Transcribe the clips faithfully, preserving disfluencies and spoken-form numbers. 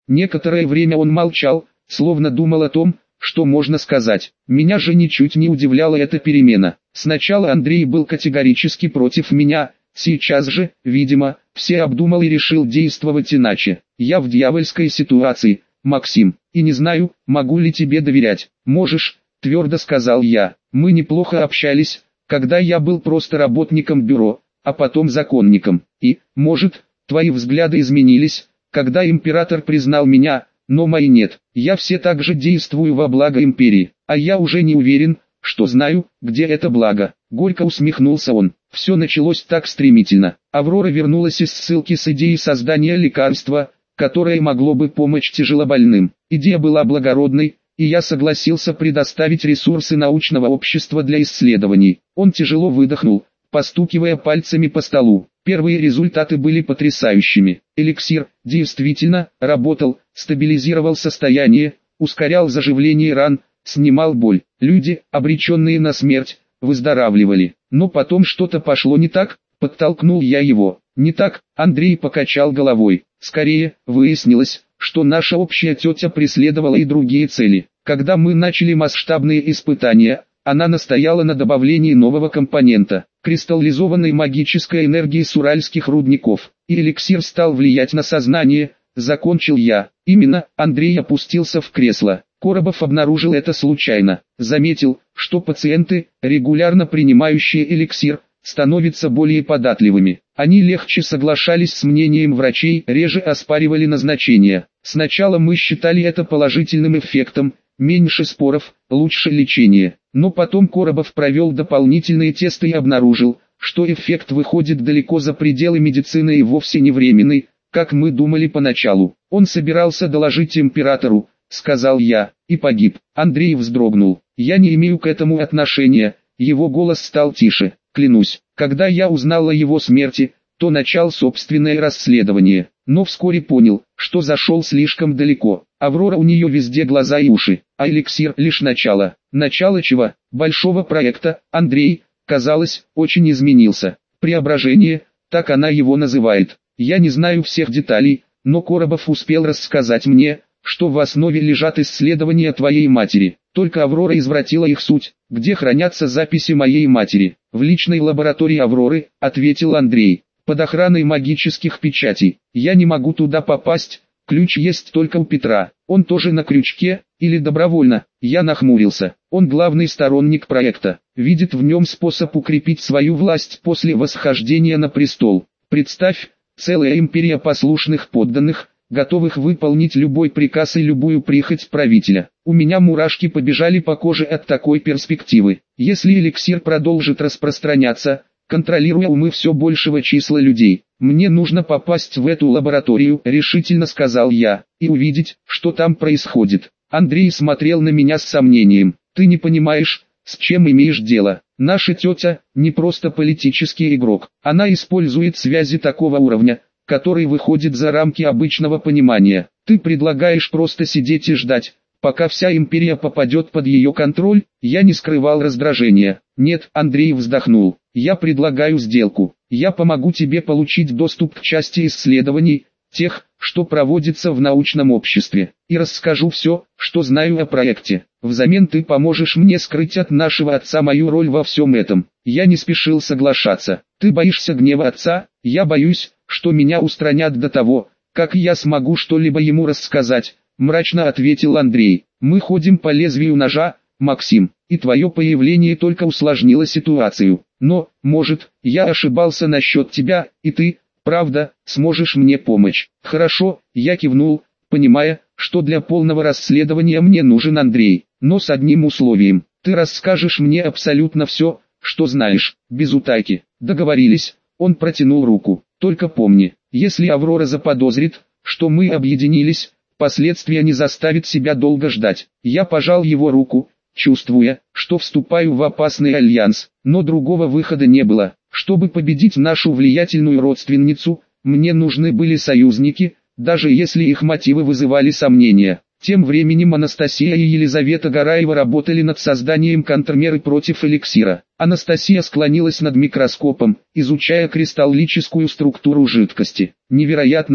Некоторое время он молчал, словно думал о том, что можно сказать. Меня же ничуть не удивляла эта перемена. Сначала Андрей был категорически против меня, сейчас же, видимо, все обдумал и решил действовать иначе. Я в дьявольской ситуации, Максим, и не знаю, могу ли тебе доверять. Можешь, твердо сказал я. Мы неплохо общались, когда я был просто работником бюро, а потом законником. И, может, твои взгляды изменились, когда император признал меня, но мои нет. Я все так же действую во благо империи, а я уже не уверен, что знаю, где это благо. Горько усмехнулся он. Все началось так стремительно. Аврора вернулась из ссылки с идеей создания лекарства, которое могло бы помочь тяжелобольным. Идея была благородной, и я согласился предоставить ресурсы научного общества для исследований. Он тяжело выдохнул, постукивая пальцами по столу. Первые результаты были потрясающими. Эликсир действительно работал, стабилизировал состояние, ускорял заживление ран, снимал боль. Люди, обреченные на смерть, выздоравливали. Но потом что-то пошло не так, подтолкнул я его. Не так, Андрей покачал головой. Скорее, выяснилось, что наша общая тетя преследовала и другие цели. Когда мы начали масштабные испытания, она настояла на добавлении нового компонента – кристаллизованной магической энергии с уральских рудников. И эликсир стал влиять на сознание, закончил я. Именно, Андрей опустился в кресло. Коробов обнаружил это случайно. Заметил, что пациенты, регулярно принимающие эликсир, становятся более податливыми. Они легче соглашались с мнением врачей, реже оспаривали назначения. Сначала мы считали это положительным эффектом, меньше споров, лучше лечение. Но потом Коробов провел дополнительные тесты и обнаружил, что эффект выходит далеко за пределы медицины и вовсе не временный, как мы думали поначалу. Он собирался доложить императору, сказал я, и погиб. Андрей вздрогнул. Я не имею к этому отношения, его голос стал тише. Клянусь, когда я узнал о его смерти, то начал собственное расследование, но вскоре понял, что зашел слишком далеко. Аврора, у нее везде глаза и уши, а эликсир лишь начало. Начало чего? Большого проекта. Андрей, казалось, очень изменился. Преображение, так она его называет. Я не знаю всех деталей, но Коробов успел рассказать мне, что в основе лежат исследования твоей матери. Только Аврора извратила их суть. Где хранятся записи моей матери? В личной лаборатории Авроры, ответил Андрей. Под охраной магических печатей. Я не могу туда попасть, ключ есть только у Петра. Он тоже на крючке, или добровольно? Я нахмурился. Он главный сторонник проекта. Видит в нем способ укрепить свою власть после восхождения на престол. Представь, целая империя послушных подданных, готовых выполнить любой приказ и любую прихоть правителя. У меня мурашки побежали по коже от такой перспективы. Если эликсир продолжит распространяться, контролируя умы все большего числа людей, мне нужно попасть в эту лабораторию, решительно сказал я, и увидеть, что там происходит. Андрей смотрел на меня с сомнением. Ты не понимаешь, с чем имеешь дело. Наша тетя не просто политический игрок. Она использует связи такого уровня, который выходит за рамки обычного понимания. Ты предлагаешь просто сидеть и ждать, пока вся империя попадет под ее контроль? Я не скрывал раздражения. Нет, Андрей вздохнул. Я предлагаю сделку. Я помогу тебе получить доступ к части исследований, тех, что проводится в научном обществе, и расскажу все, что знаю о проекте. Взамен ты поможешь мне скрыть от нашего отца мою роль во всем этом. Я не спешил соглашаться. Ты боишься гнева отца? Я боюсь, что меня устранят до того, как я смогу что-либо ему рассказать, мрачно ответил Андрей. Мы ходим по лезвию ножа, Максим, и твое появление только усложнило ситуацию. Но, может, я ошибался насчет тебя, и ты, правда, сможешь мне помочь. Хорошо, я кивнул, понимая, что для полного расследования мне нужен Андрей, но с одним условием. Ты расскажешь мне абсолютно все, что знаешь, без утайки. Договорились. Он протянул руку. Только помни, если Аврора заподозрит, что мы объединились, последствия не заставят себя долго ждать. Я пожал его руку, чувствуя, что вступаю в опасный альянс, но другого выхода не было. Чтобы победить нашу влиятельную родственницу, мне нужны были союзники, даже если их мотивы вызывали сомнения. Тем временем Анастасия и Елизавета Гараева работали над созданием контрмеры против эликсира. Анастасия склонилась над микроскопом, изучая кристаллическую структуру жидкости. Невероятно,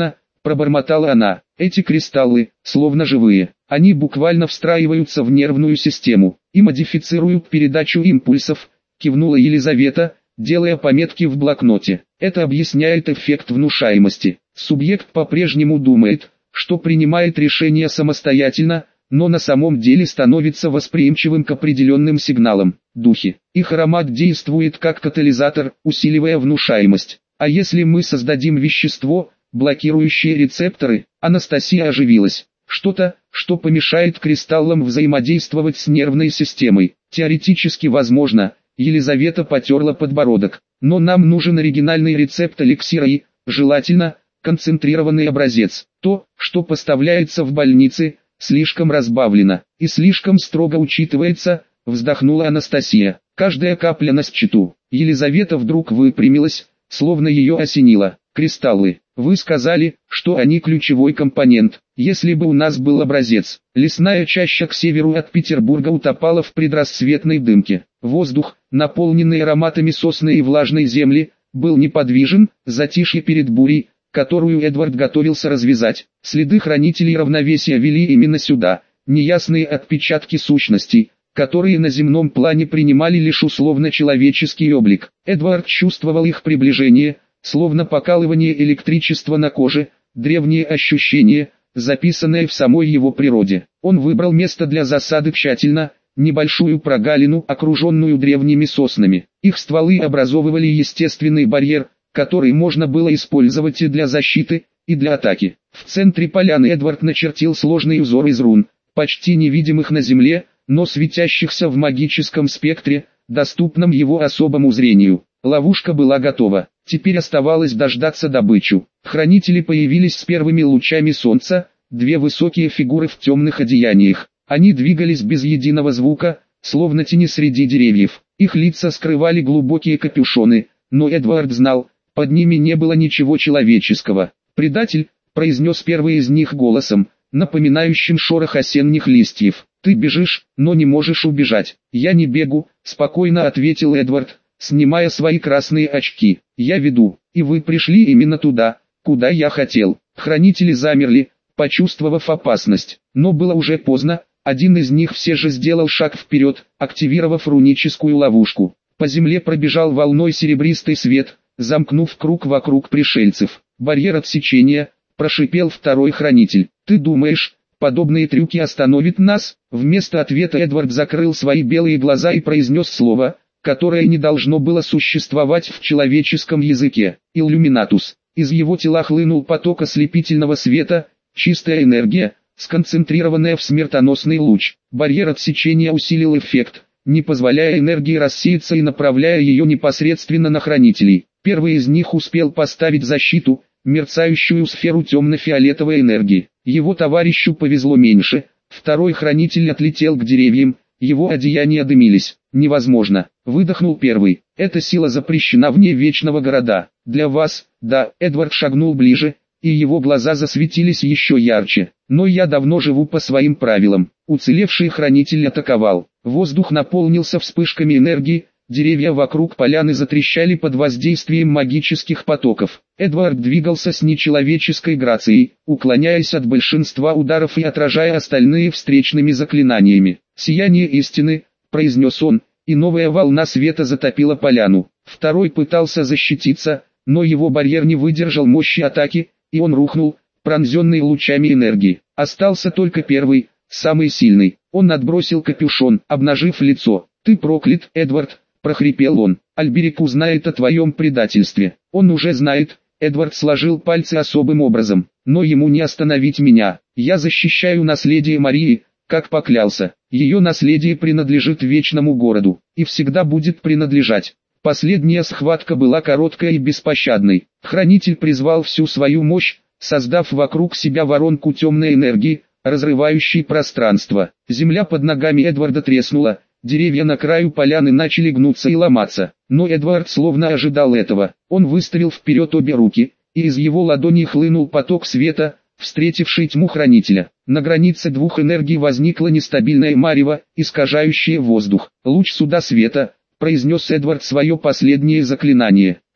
пробормотала она. Эти кристаллы, словно живые, они буквально встраиваются в нервную систему и модифицируют передачу импульсов, кивнула Елизавета, делая пометки в блокноте. Это объясняет эффект внушаемости. Субъект по-прежнему думает, что принимает решения самостоятельно, но на самом деле становится восприимчивым к определенным сигналам. Духи. Их аромат действует как катализатор, усиливая внушаемость. А если мы создадим вещество, блокирующее рецепторы? Анастасия оживилась. Что-то, что помешает кристаллам взаимодействовать с нервной системой. Теоретически возможно. Елизавета потерла подбородок. Но нам нужен оригинальный рецепт эликсира и, желательно, концентрированный образец. То, что поставляется в больнице, слишком разбавлено и слишком строго учитывается, вздохнула Анастасия. Каждая капля на счету. Елизавета вдруг выпрямилась, словно ее осенило. Кристаллы. Вы сказали, что они ключевой компонент. Если бы у нас был образец. Лесная чаща к северу от Петербурга утопала в предрассветной дымке. Воздух, наполненный ароматами сосны и влажной земли, был неподвижен, затишье перед бурей, которую Эдвард готовился развязать. Следы хранителей равновесия вели именно сюда, неясные отпечатки сущностей, которые на земном плане принимали лишь условно-человеческий облик. Эдвард чувствовал их приближение, словно покалывание электричества на коже, древние ощущения, записанные в самой его природе. Он выбрал место для засады тщательно, небольшую прогалину, окруженную древними соснами. Их стволы образовывали естественный барьер, который можно было использовать и для защиты, и для атаки. В центре поляны Эдвард начертил сложный узор из рун, почти невидимых на земле, но светящихся в магическом спектре, доступном его особому зрению. Ловушка была готова. Теперь оставалось дождаться добычу. Хранители появились с первыми лучами солнца, две высокие фигуры в темных одеяниях. Они двигались без единого звука, словно тени среди деревьев. Их лица скрывали глубокие капюшоны, но Эдвард знал, под ними не было ничего человеческого. «Предатель», — произнес первый из них голосом, напоминающим шорох осенних листьев. «Ты бежишь, но не можешь убежать». «Я не бегу», — спокойно ответил Эдвард, снимая свои красные очки. «Я веду, и вы пришли именно туда, куда я хотел». Хранители замерли, почувствовав опасность, но было уже поздно. Один из них все же сделал шаг вперед, активировав руническую ловушку. По земле пробежал волной серебристый свет, замкнув круг вокруг пришельцев. «Барьер отсечения», — прошипел второй хранитель. «Ты думаешь, подобные трюки остановят нас?» Вместо ответа Эдвард закрыл свои белые глаза и произнес слово, которое не должно было существовать в человеческом языке. «Иллюминатус». Из его тела хлынул поток ослепительного света, чистая энергия, сконцентрированная в смертоносный луч. Барьер отсечения усилил эффект, не позволяя энергии рассеяться и направляя ее непосредственно на хранителей. Первый из них успел поставить защиту, мерцающую сферу темно-фиолетовой энергии. Его товарищу повезло меньше. Второй хранитель отлетел к деревьям, его одеяния дымились. «Невозможно», — выдохнул первый. «Эта сила запрещена вне Вечного Города. Для вас, да». Эдвард шагнул ближе, и его глаза засветились еще ярче. «Но я давно живу по своим правилам». Уцелевший хранитель атаковал. Воздух наполнился вспышками энергии, деревья вокруг поляны затрещали под воздействием магических потоков. Эдвард двигался с нечеловеческой грацией, уклоняясь от большинства ударов и отражая остальные встречными заклинаниями. «Сияние истины», — произнес он, и новая волна света затопила поляну. Второй пытался защититься, но его барьер не выдержал мощи атаки, и он рухнул, пронзенный лучами энергии. Остался только первый, самый сильный. Он отбросил капюшон, обнажив лицо. «Ты проклят, Эдвард», — прохрипел он. «Альберик узнает о твоем предательстве». «Он уже знает». Эдвард сложил пальцы особым образом. «Но ему не остановить меня. Я защищаю наследие Марии, как поклялся. Ее наследие принадлежит Вечному Городу, и всегда будет принадлежать». Последняя схватка была короткой и беспощадной. Хранитель призвал всю свою мощь, создав вокруг себя воронку темной энергии, разрывающей пространство. Земля под ногами Эдварда треснула, деревья на краю поляны начали гнуться и ломаться. Но Эдвард словно ожидал этого. Он выставил вперед обе руки, и из его ладони хлынул поток света, встретивший тьму хранителя. На границе двух энергий возникла нестабильная марево, искажающая воздух. «Луч суда света», — произнес Эдвард свое последнее заклинание.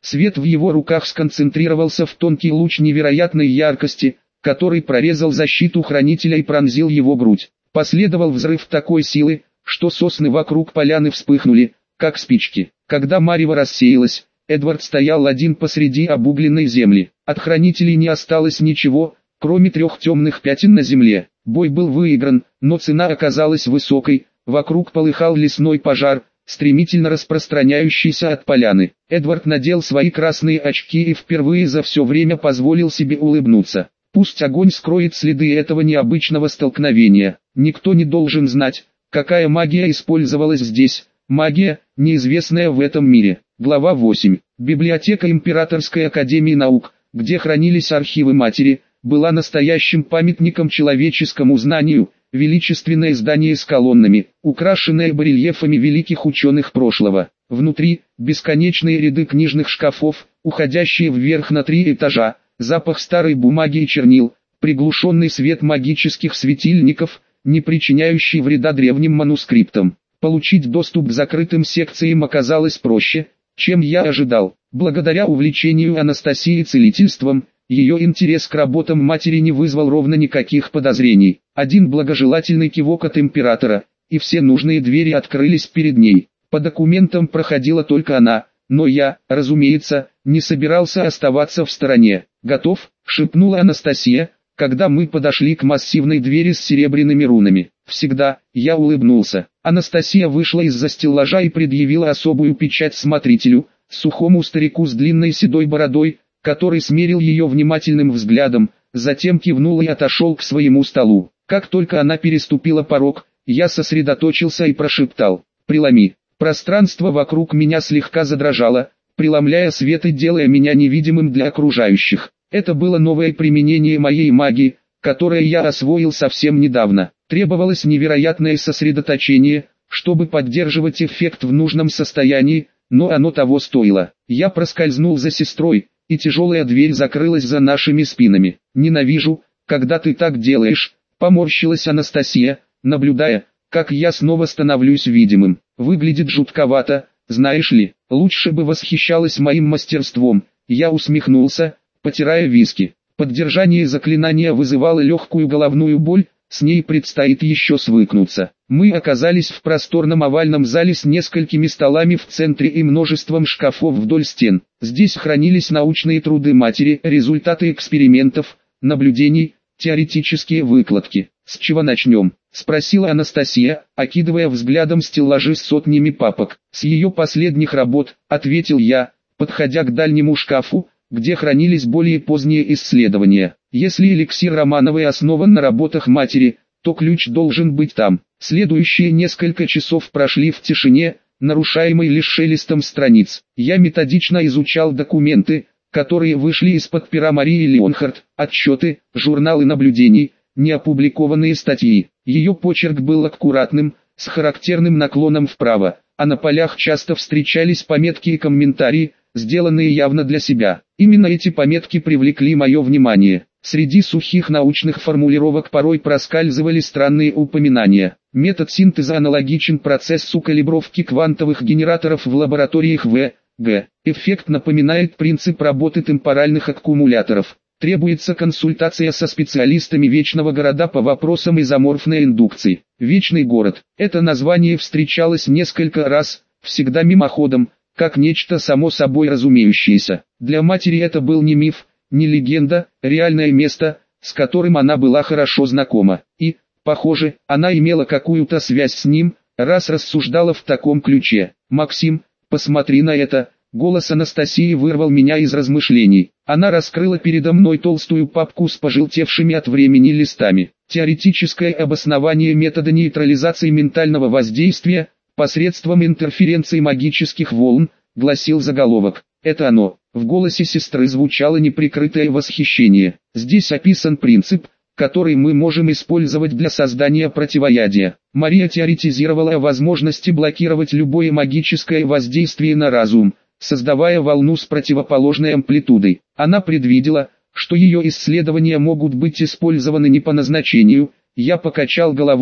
Свет в его руках сконцентрировался в тонкий луч невероятной яркости, который прорезал защиту хранителя и пронзил его грудь. Последовал взрыв такой силы, что сосны вокруг поляны вспыхнули, как спички. Когда марево рассеялось, Эдвард стоял один посреди обугленной земли. От хранителей не осталось ничего, кроме трех темных пятен на земле. Бой был выигран, но цена оказалась высокой. Вокруг полыхал лесной пожар, стремительно распространяющийся от поляны. Эдвард надел свои красные очки и впервые за все время позволил себе улыбнуться. Пусть огонь скроет следы этого необычного столкновения. Никто не должен знать, какая магия использовалась здесь. Магия, неизвестная в этом мире. Глава восемь. Библиотека Императорской Академии Наук, где хранились архивы матери, была настоящим памятником человеческому знанию. Величественное здание с колоннами, украшенное барельефами великих ученых прошлого. Внутри – бесконечные ряды книжных шкафов, уходящие вверх на три этажа, запах старой бумаги и чернил, приглушенный свет магических светильников, не причиняющий вреда древним манускриптам. Получить доступ к закрытым секциям оказалось проще, чем я ожидал. Благодаря увлечению Анастасии целительством, ее интерес к работам матери не вызвал ровно никаких подозрений. Один благожелательный кивок от императора, и все нужные двери открылись перед ней. По документам проходила только она, но я, разумеется, не собирался оставаться в стороне. «Готов?» – шепнула Анастасия, когда мы подошли к массивной двери с серебряными рунами. «Всегда», – я улыбнулся. Анастасия вышла из-за стеллажа и предъявила особую печать смотрителю, сухому старику с длинной седой бородой, который смерил ее внимательным взглядом, затем кивнул и отошел к своему столу. Как только она переступила порог, я сосредоточился и прошептал: «Преломи». Пространство вокруг меня слегка задрожало, преломляя свет и делая меня невидимым для окружающих. Это было новое применение моей магии, которое я освоил совсем недавно. Требовалось невероятное сосредоточение, чтобы поддерживать эффект в нужном состоянии, но оно того стоило. Я проскользнул за сестрой, и тяжелая дверь закрылась за нашими спинами. «Ненавижу, когда ты так делаешь», — поморщилась Анастасия, наблюдая, как я снова становлюсь видимым. «Выглядит жутковато, знаешь ли, лучше бы восхищалась моим мастерством». Я усмехнулся, потирая виски. Поддержание заклинания вызывало легкую головную боль, с ней предстоит еще свыкнуться. Мы оказались в просторном овальном зале с несколькими столами в центре и множеством шкафов вдоль стен. Здесь хранились научные труды матери, результаты экспериментов, наблюдений, теоретические выкладки. «С чего начнем?» – спросила Анастасия, окидывая взглядом стеллажи с сотнями папок. «С ее последних работ», – ответил я, подходя к дальнему шкафу, где хранились более поздние исследования. Если эликсир Романовой основан на работах матери, то ключ должен быть там. Следующие несколько часов прошли в тишине, нарушаемой лишь шелестом страниц. Я методично изучал документы, которые вышли из-под пера Марии Леонхард, отчеты, журналы наблюдений, неопубликованные статьи. Ее почерк был аккуратным, с характерным наклоном вправо, а на полях часто встречались пометки и комментарии, сделанные явно для себя. Именно эти пометки привлекли мое внимание. Среди сухих научных формулировок порой проскальзывали странные упоминания. Метод синтеза аналогичен процессу калибровки квантовых генераторов в лабораториях В Г. Эффект напоминает принцип работы темпоральных аккумуляторов. Требуется консультация со специалистами Вечного Города по вопросам изоморфной индукции. Вечный Город. Это название встречалось несколько раз, всегда мимоходом, как нечто само собой разумеющееся. Для матери это был не миф, не легенда, реальное место, с которым она была хорошо знакома. И, похоже, она имела какую-то связь с ним, раз рассуждала в таком ключе. «Максим, посмотри на это», — голос Анастасии вырвал меня из размышлений. Она раскрыла передо мной толстую папку с пожелтевшими от времени листами. «Теоретическое обоснование метода нейтрализации ментального воздействия посредством интерференции магических волн», — гласил заголовок. «Это оно». В голосе сестры звучало неприкрытое восхищение. «Здесь описан принцип, который мы можем использовать для создания противоядия». Мария теоретизировала о возможности блокировать любое магическое воздействие на разум, создавая волну с противоположной амплитудой. Она предвидела, что ее исследования могут быть использованы не по назначению. Я покачал головой,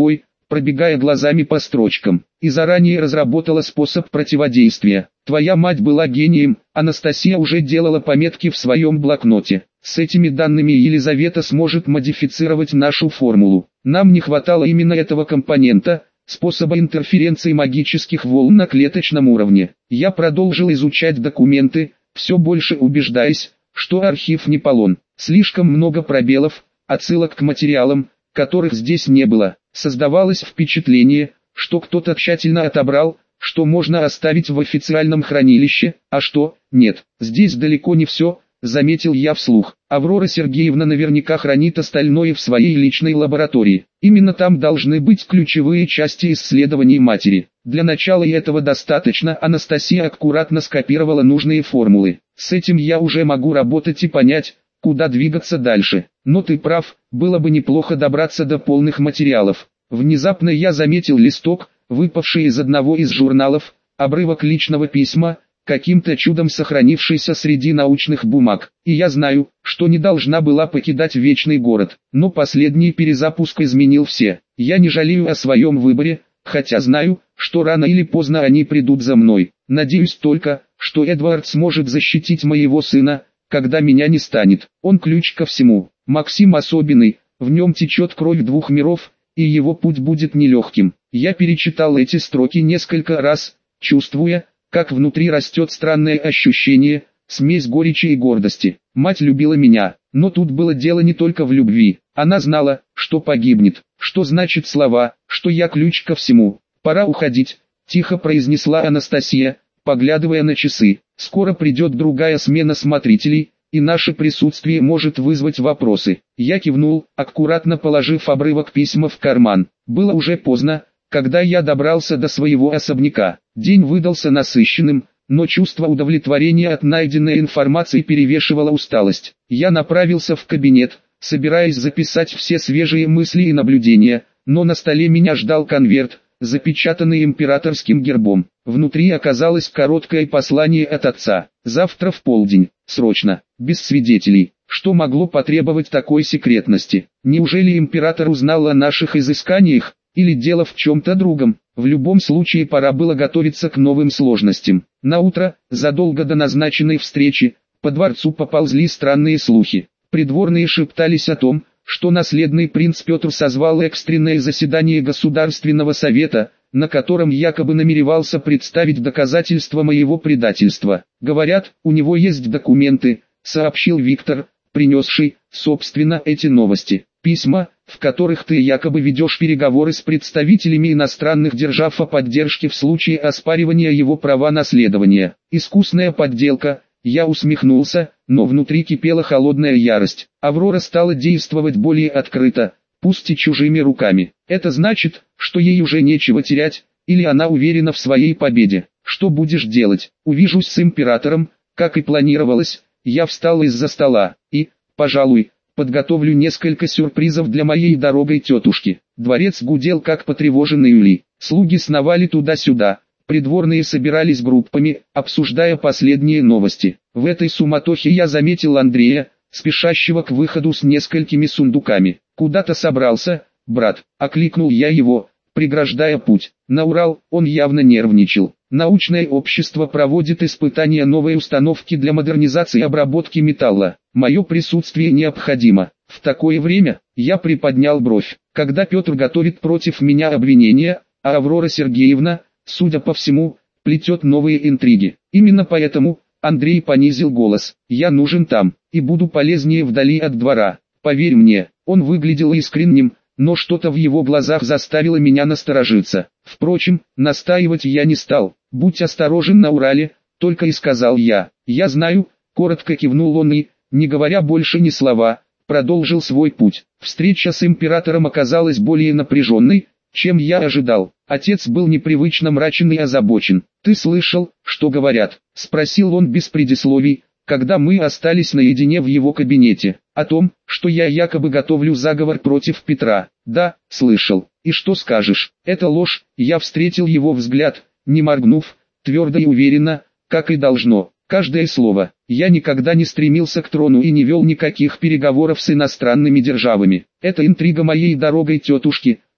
пробегая глазами по строчкам, и заранее разработала способ противодействия. Твоя мать была гением, Анастасия уже делала пометки в своем блокноте. С этими данными Елизавета сможет модифицировать нашу формулу. Нам не хватало именно этого компонента, способа интерференции магических волн на клеточном уровне. Я продолжил изучать документы, все больше убеждаясь, что архив не полон. Слишком много пробелов, отсылок к материалам, которых здесь не было. Создавалось впечатление, что кто-то тщательно отобрал, что можно оставить в официальном хранилище, а что, нет. Здесь далеко не все, заметил я вслух. Аврора Сергеевна наверняка хранит остальное в своей личной лаборатории. Именно там должны быть ключевые части исследований матери. Для начала и этого достаточно. Анастасия аккуратно скопировала нужные формулы. С этим я уже могу работать и понять, куда двигаться дальше. Но ты прав, было бы неплохо добраться до полных материалов. Внезапно я заметил листок, выпавший из одного из журналов, обрывок личного письма, каким-то чудом сохранившийся среди научных бумаг. И я знаю, что не должна была покидать Вечный город. Но последний перезапуск изменил все. Я не жалею о своем выборе, хотя знаю, что рано или поздно они придут за мной. Надеюсь только, что Эдвард сможет защитить моего сына, когда меня не станет. Он ключ ко всему. Максим особенный, в нем течет кровь двух миров, и его путь будет нелегким. Я перечитал эти строки несколько раз, чувствуя, как внутри растет странное ощущение, смесь горечи и гордости. Мать любила меня, но тут было дело не только в любви. Она знала, что погибнет, что значит слова, что я ключ ко всему. «Пора уходить», — тихо произнесла Анастасия, поглядывая на часы. «Скоро придет другая смена смотрителей, и наше присутствие может вызвать вопросы». Я кивнул, аккуратно положив обрывок письма в карман. Было уже поздно, когда я добрался до своего особняка. День выдался насыщенным, но чувство удовлетворения от найденной информации перевешивало усталость. Я направился в кабинет, собираясь записать все свежие мысли и наблюдения, но на столе меня ждал конверт, запечатанный императорским гербом. Внутри оказалось короткое послание от отца. «Завтра в полдень, срочно, без свидетелей». Что могло потребовать такой секретности? Неужели император узнал о наших изысканиях, или дело в чем-то другом? В любом случае пора было готовиться к новым сложностям. Наутро, задолго до назначенной встречи, по дворцу поползли странные слухи. Придворные шептались о том, что наследный принц Петр созвал экстренное заседание Государственного совета, на котором якобы намеревался представить доказательства моего предательства. «Говорят, у него есть документы», — сообщил Виктор, принесший, собственно, эти новости. «Письма, в которых ты якобы ведешь переговоры с представителями иностранных держав о поддержке в случае оспаривания его права наследования. Искусная подделка». Я усмехнулся, но внутри кипела холодная ярость. Аврора стала действовать более открыто, пусть и чужими руками. Это значит, что ей уже нечего терять, или она уверена в своей победе. Что будешь делать? Увижусь с императором, как и планировалось. Я встал из-за стола, и, пожалуй, подготовлю несколько сюрпризов для моей дорогой тетушки. Дворец гудел как потревоженный улей. Слуги сновали туда-сюда. Придворные собирались группами, обсуждая последние новости. В этой суматохе я заметил Андрея, спешащего к выходу с несколькими сундуками. «Куда-то собрался, брат?» — окликнул я его, преграждая путь. На Урал. Он явно нервничал. Научное общество проводит испытания новой установки для модернизации и обработки металла. Мое присутствие необходимо. В такое время я приподнял бровь. Когда Петр готовит против меня обвинения, а Аврора Сергеевна, судя по всему, плетет новые интриги. Именно поэтому, Андрей понизил голос, я нужен там, и буду полезнее вдали от двора. Поверь мне, он выглядел искренним, но что-то в его глазах заставило меня насторожиться. Впрочем, настаивать я не стал. Будь осторожен на Урале, только и сказал я. Я знаю, коротко кивнул он и, не говоря больше ни слова, продолжил свой путь. Встреча с императором оказалась более напряженной, чем я ожидал. Отец был непривычно мрачен и озабочен. «Ты слышал, что говорят?» — спросил он без предисловий, когда мы остались наедине в его кабинете. «О том, что я якобы готовлю заговор против Петра». «Да, слышал. И что скажешь?» «Это ложь». Я встретил его взгляд, не моргнув, твердо и уверенно, как и должно. Каждое слово. Я никогда не стремился к трону и не вел никаких переговоров с иностранными державами. Это интрига моей дорогой тетушки,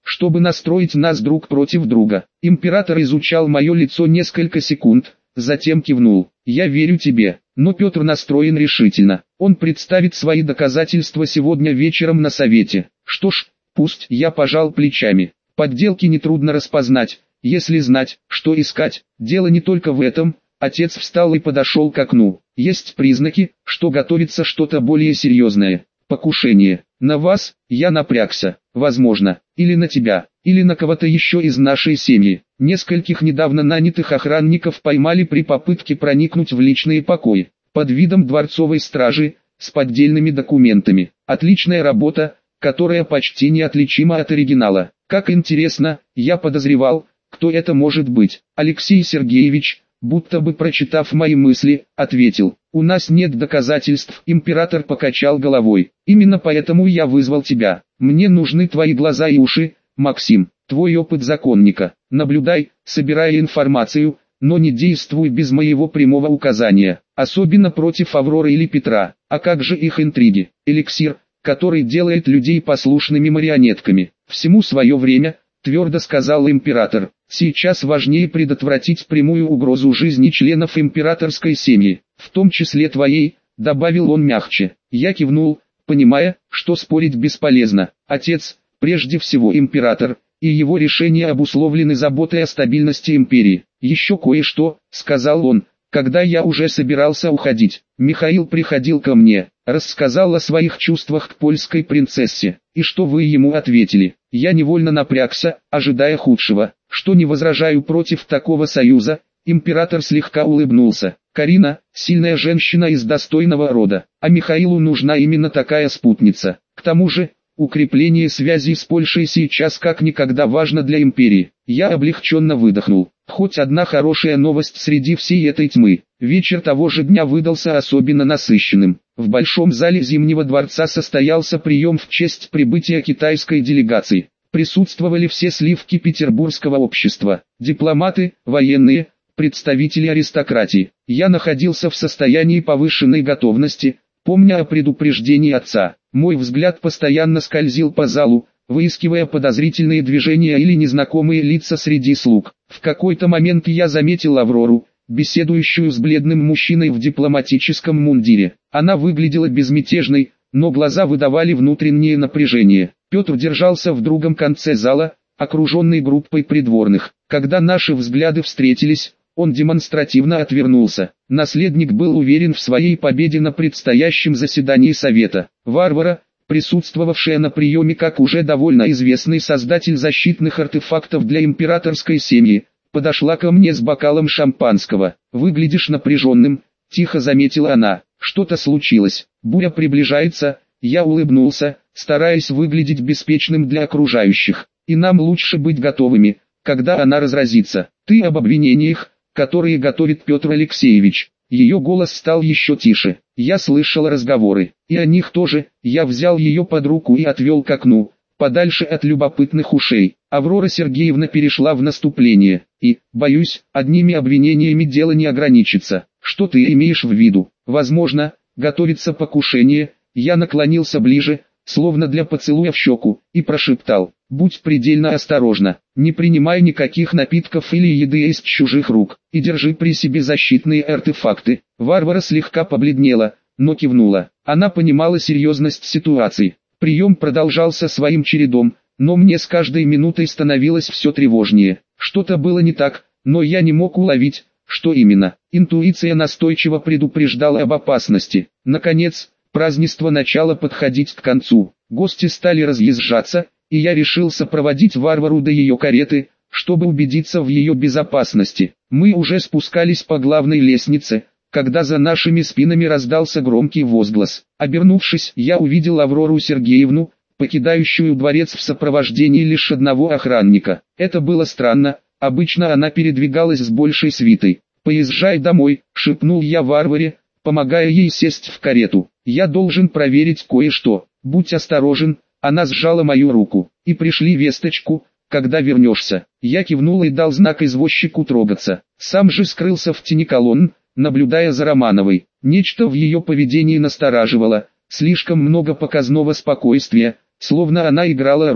чтобы настроить нас друг против друга. Император изучал мое лицо несколько секунд, затем кивнул. Я верю тебе, но Петр настроен решительно. Он представит свои доказательства сегодня вечером на совете. Что ж, пусть. Я пожал плечами. Подделки нетрудно распознать, если знать, что искать. Дело не только в этом. Отец встал и подошел к окну. Есть признаки, что готовится что-то более серьезное. Покушение. На вас, я напрягся. Возможно, или на тебя, или на кого-то еще из нашей семьи. Нескольких недавно нанятых охранников поймали при попытке проникнуть в личные покои. Под видом дворцовой стражи, с поддельными документами. Отличная работа, которая почти неотличима от оригинала. Как интересно, я подозревал, кто это может быть. Алексей Сергеевич, будто бы прочитав мои мысли, ответил: «У нас нет доказательств». Император покачал головой. «Именно поэтому я вызвал тебя. Мне нужны твои глаза и уши, Максим, твой опыт законника. Наблюдай, собирая информацию, но не действуй без моего прямого указания, особенно против Авроры или Петра. А как же их интриги? Эликсир, который делает людей послушными марионетками. Всему свое время», твердо сказал император. «Сейчас важнее предотвратить прямую угрозу жизни членов императорской семьи, в том числе твоей», добавил он мягче. Я кивнул, понимая, что спорить бесполезно. Отец, прежде всего император, и его решения обусловлены заботой о стабильности империи. «Еще кое-что», сказал он, когда я уже собирался уходить. «Михаил приходил ко мне, рассказал о своих чувствах к польской принцессе. И что вы ему ответили?» Я невольно напрягся, ожидая худшего. «Что не возражаю против такого союза». Император слегка улыбнулся. «Карина – сильная женщина из достойного рода, а Михаилу нужна именно такая спутница. К тому же, укрепление связей с Польшей сейчас как никогда важно для империи». Я облегченно выдохнул. Хоть одна хорошая новость среди всей этой тьмы. Вечер того же дня выдался особенно насыщенным. В большом зале Зимнего дворца состоялся прием в честь прибытия китайской делегации. Присутствовали все сливки петербургского общества, дипломаты, военные, представители аристократии. Я находился в состоянии повышенной готовности, помня о предупреждении отца. Мой взгляд постоянно скользил по залу, выискивая подозрительные движения или незнакомые лица среди слуг. В какой-то момент я заметил Аврору, беседующую с бледным мужчиной в дипломатическом мундире. Она выглядела безмятежной, но глаза выдавали внутреннее напряжение. Петр держался в другом конце зала, окруженный группой придворных. Когда наши взгляды встретились, он демонстративно отвернулся. Наследник был уверен в своей победе на предстоящем заседании совета. Варвара, присутствовавшая на приеме как уже довольно известный создатель защитных артефактов для императорской семьи, подошла ко мне с бокалом шампанского. «Выглядишь напряженным», — тихо заметила она. «Что-то случилось. Буря приближается». Я улыбнулся, стараясь выглядеть беспечным для окружающих. «И нам лучше быть готовыми, когда она разразится. Ты об обвинениях, которые готовит Петр Алексеевич». Ее голос стал еще тише. Я слышал разговоры, и о них тоже. Я взял ее под руку и отвел к окну, подальше от любопытных ушей. Аврора Сергеевна перешла в наступление, и, боюсь, одними обвинениями дело не ограничится. Что ты имеешь в виду? Возможно, готовится покушение. Я наклонился ближе, словно для поцелуя в щеку, и прошептал: «Будь предельно осторожна, не принимай никаких напитков или еды из чужих рук, и держи при себе защитные артефакты». Варвара слегка побледнела, но кивнула. Она понимала серьезность ситуации. Прием продолжался своим чередом, но мне с каждой минутой становилось все тревожнее. Что-то было не так, но я не мог уловить, что именно. Интуиция настойчиво предупреждала об опасности. Наконец, празднество начало подходить к концу. Гости стали разъезжаться, и я решил сопроводить Варвару до ее кареты, чтобы убедиться в ее безопасности. Мы уже спускались по главной лестнице, когда за нашими спинами раздался громкий возглас. Обернувшись, я увидел Аврору Сергеевну, покидающую дворец в сопровождении лишь одного охранника. Это было странно, обычно она передвигалась с большей свитой. «Поезжай домой», — шепнул я Варваре, помогая ей сесть в карету. «Я должен проверить кое-что. Будь осторожен». Она сжала мою руку. «И пришли весточку, когда вернешься». Я кивнул и дал знак извозчику трогаться. Сам же скрылся в тени колонн, наблюдая за Романовой. Нечто в ее поведении настораживало, слишком много показного спокойствия, словно она играла роль.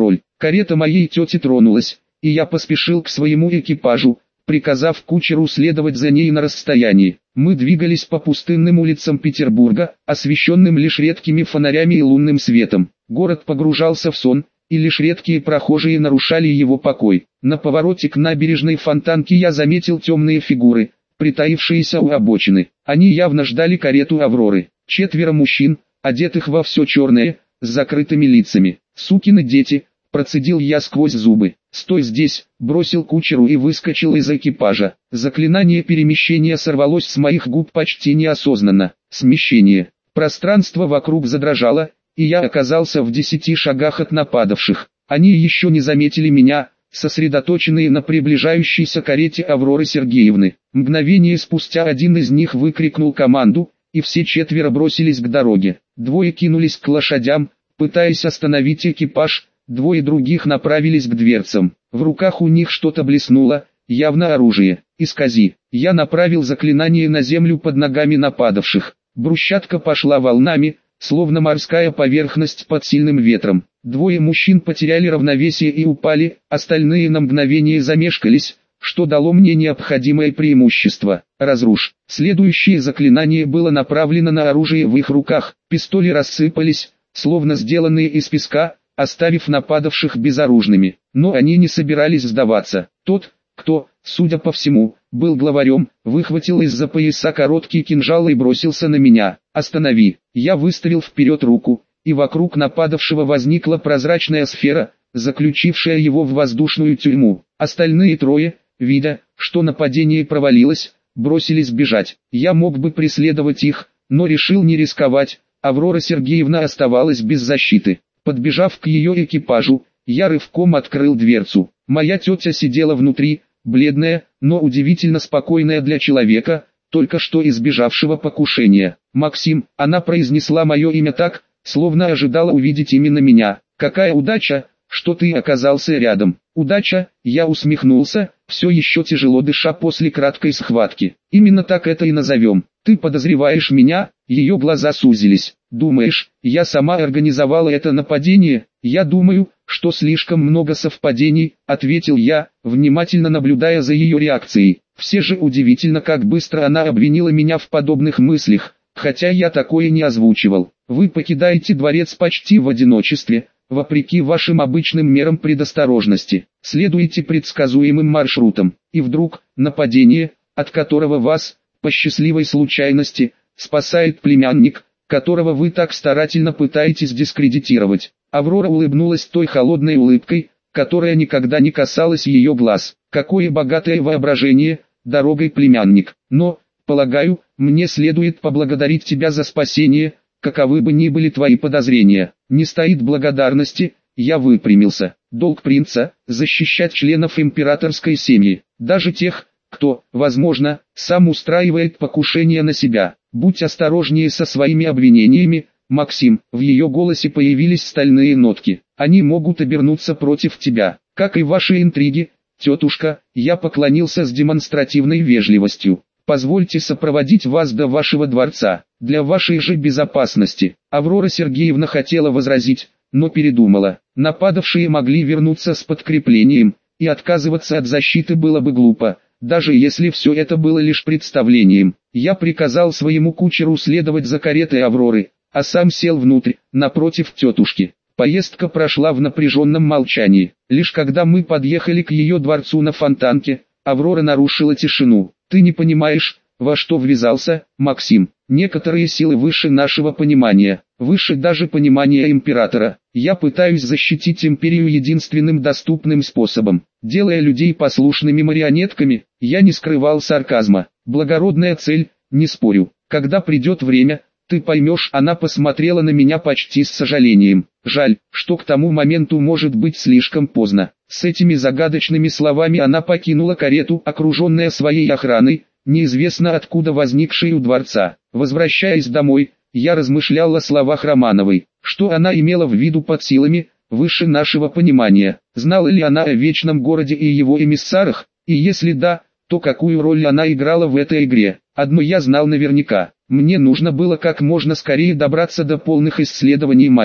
Карета моей тети тронулась, и я поспешил к своему экипажу, приказав кучеру следовать за ней на расстоянии. Мы двигались по пустынным улицам Петербурга, освещенным лишь редкими фонарями и лунным светом. Город погружался в сон, и лишь редкие прохожие нарушали его покой. На повороте к набережной Фонтанки я заметил темные фигуры, притаившиеся у обочины. Они явно ждали карету Авроры. Четверо мужчин, одетых во все черное, с закрытыми лицами. «Сукины дети», — процедил я сквозь зубы. «Стой здесь», — бросил кучеру и выскочил из экипажа. Заклинание перемещения сорвалось с моих губ почти неосознанно. Смещение. Пространство вокруг задрожало, и я оказался в десяти шагах от нападавших. Они еще не заметили меня, сосредоточенные на приближающейся карете Авроры Сергеевны. Мгновение спустя один из них выкрикнул команду, и все четверо бросились к дороге. Двое кинулись к лошадям, пытаясь остановить экипаж, двое других направились к дверцам. В руках у них что-то блеснуло, явно оружие. «Искази». Я направил заклинание на землю под ногами нападавших. Брусчатка пошла волнами, словно морская поверхность под сильным ветром. Двое мужчин потеряли равновесие и упали, остальные на мгновение замешкались, что дало мне необходимое преимущество. «Разрушь». Следующее заклинание было направлено на оружие в их руках. Пистоли рассыпались, словно сделанные из песка, оставив нападавших безоружными. Но они не собирались сдаваться. Тот, кто, судя по всему, был главарем, выхватил из-за пояса короткий кинжал и бросился на меня. «Останови!» Я выставил вперед руку, и вокруг нападавшего возникла прозрачная сфера, заключившая его в воздушную тюрьму. Остальные трое, видя, что нападение провалилось, бросились бежать. Я мог бы преследовать их, но решил не рисковать. Аврора Сергеевна оставалась без защиты. Подбежав к ее экипажу, я рывком открыл дверцу. Моя тетя сидела внутри, бледная, но удивительно спокойная для человека, только что избежавшего покушения. «Максим», она произнесла мое имя так, словно ожидала увидеть именно меня. «Какая удача, что ты оказался рядом». «Удача», я усмехнулся, все еще тяжело дыша после краткой схватки. «Именно так это и назовем. Ты подозреваешь меня?» Ее глаза сузились. «Думаешь, я сама организовала это нападение?» «Я думаю, что слишком много совпадений», — ответил я, внимательно наблюдая за ее реакцией. Все же удивительно, как быстро она обвинила меня в подобных мыслях, хотя я такое не озвучивал. «Вы покидаете дворец почти в одиночестве, вопреки вашим обычным мерам предосторожности. Следуете предсказуемым маршрутам, и вдруг, нападение, от которого вас, по счастливой случайности, спасает племянник, которого вы так старательно пытаетесь дискредитировать». Аврора улыбнулась той холодной улыбкой, которая никогда не касалась ее глаз. «Какое богатое воображение, дорогой племянник. Но, полагаю, мне следует поблагодарить тебя за спасение, каковы бы ни были твои подозрения». «Не стоит благодарности», я выпрямился. «Долг принца – защищать членов императорской семьи, даже тех, кто, возможно, сам устраивает покушение на себя. Будь осторожнее со своими обвинениями, Максим». В ее голосе появились стальные нотки. «Они могут обернуться против тебя, как и ваши интриги, тетушка». Я поклонился с демонстративной вежливостью. «Позвольте сопроводить вас до вашего дворца, для вашей же безопасности». Аврора Сергеевна хотела возразить, но передумала. Нападавшие могли вернуться с подкреплением, и отказываться от защиты было бы глупо, даже если все это было лишь представлением. Я приказал своему кучеру следовать за каретой Авроры, а сам сел внутрь, напротив тетушки. Поездка прошла в напряженном молчании. Лишь когда мы подъехали к ее дворцу на Фонтанке, Аврора нарушила тишину. «Ты не понимаешь, во что ввязался, Максим. Некоторые силы выше нашего понимания, выше даже понимания императора. Я пытаюсь защитить империю единственным доступным способом, делая людей послушными марионетками». Я не скрывал сарказма. «Благородная цель, не спорю. Когда придет время, ты поймешь». Она посмотрела на меня почти с сожалением. «Жаль, что к тому моменту может быть слишком поздно». С этими загадочными словами она покинула карету, окруженная своей охраной, неизвестно откуда возникшей у дворца. Возвращаясь домой, я размышлял о словах Романовой. Что она имела в виду под силами, выше нашего понимания? Знала ли она о Вечном Городе и его эмиссарах? И если да, то какую роль она играла в этой игре? Одно я знал наверняка. Мне нужно было как можно скорее добраться до полных исследований матери.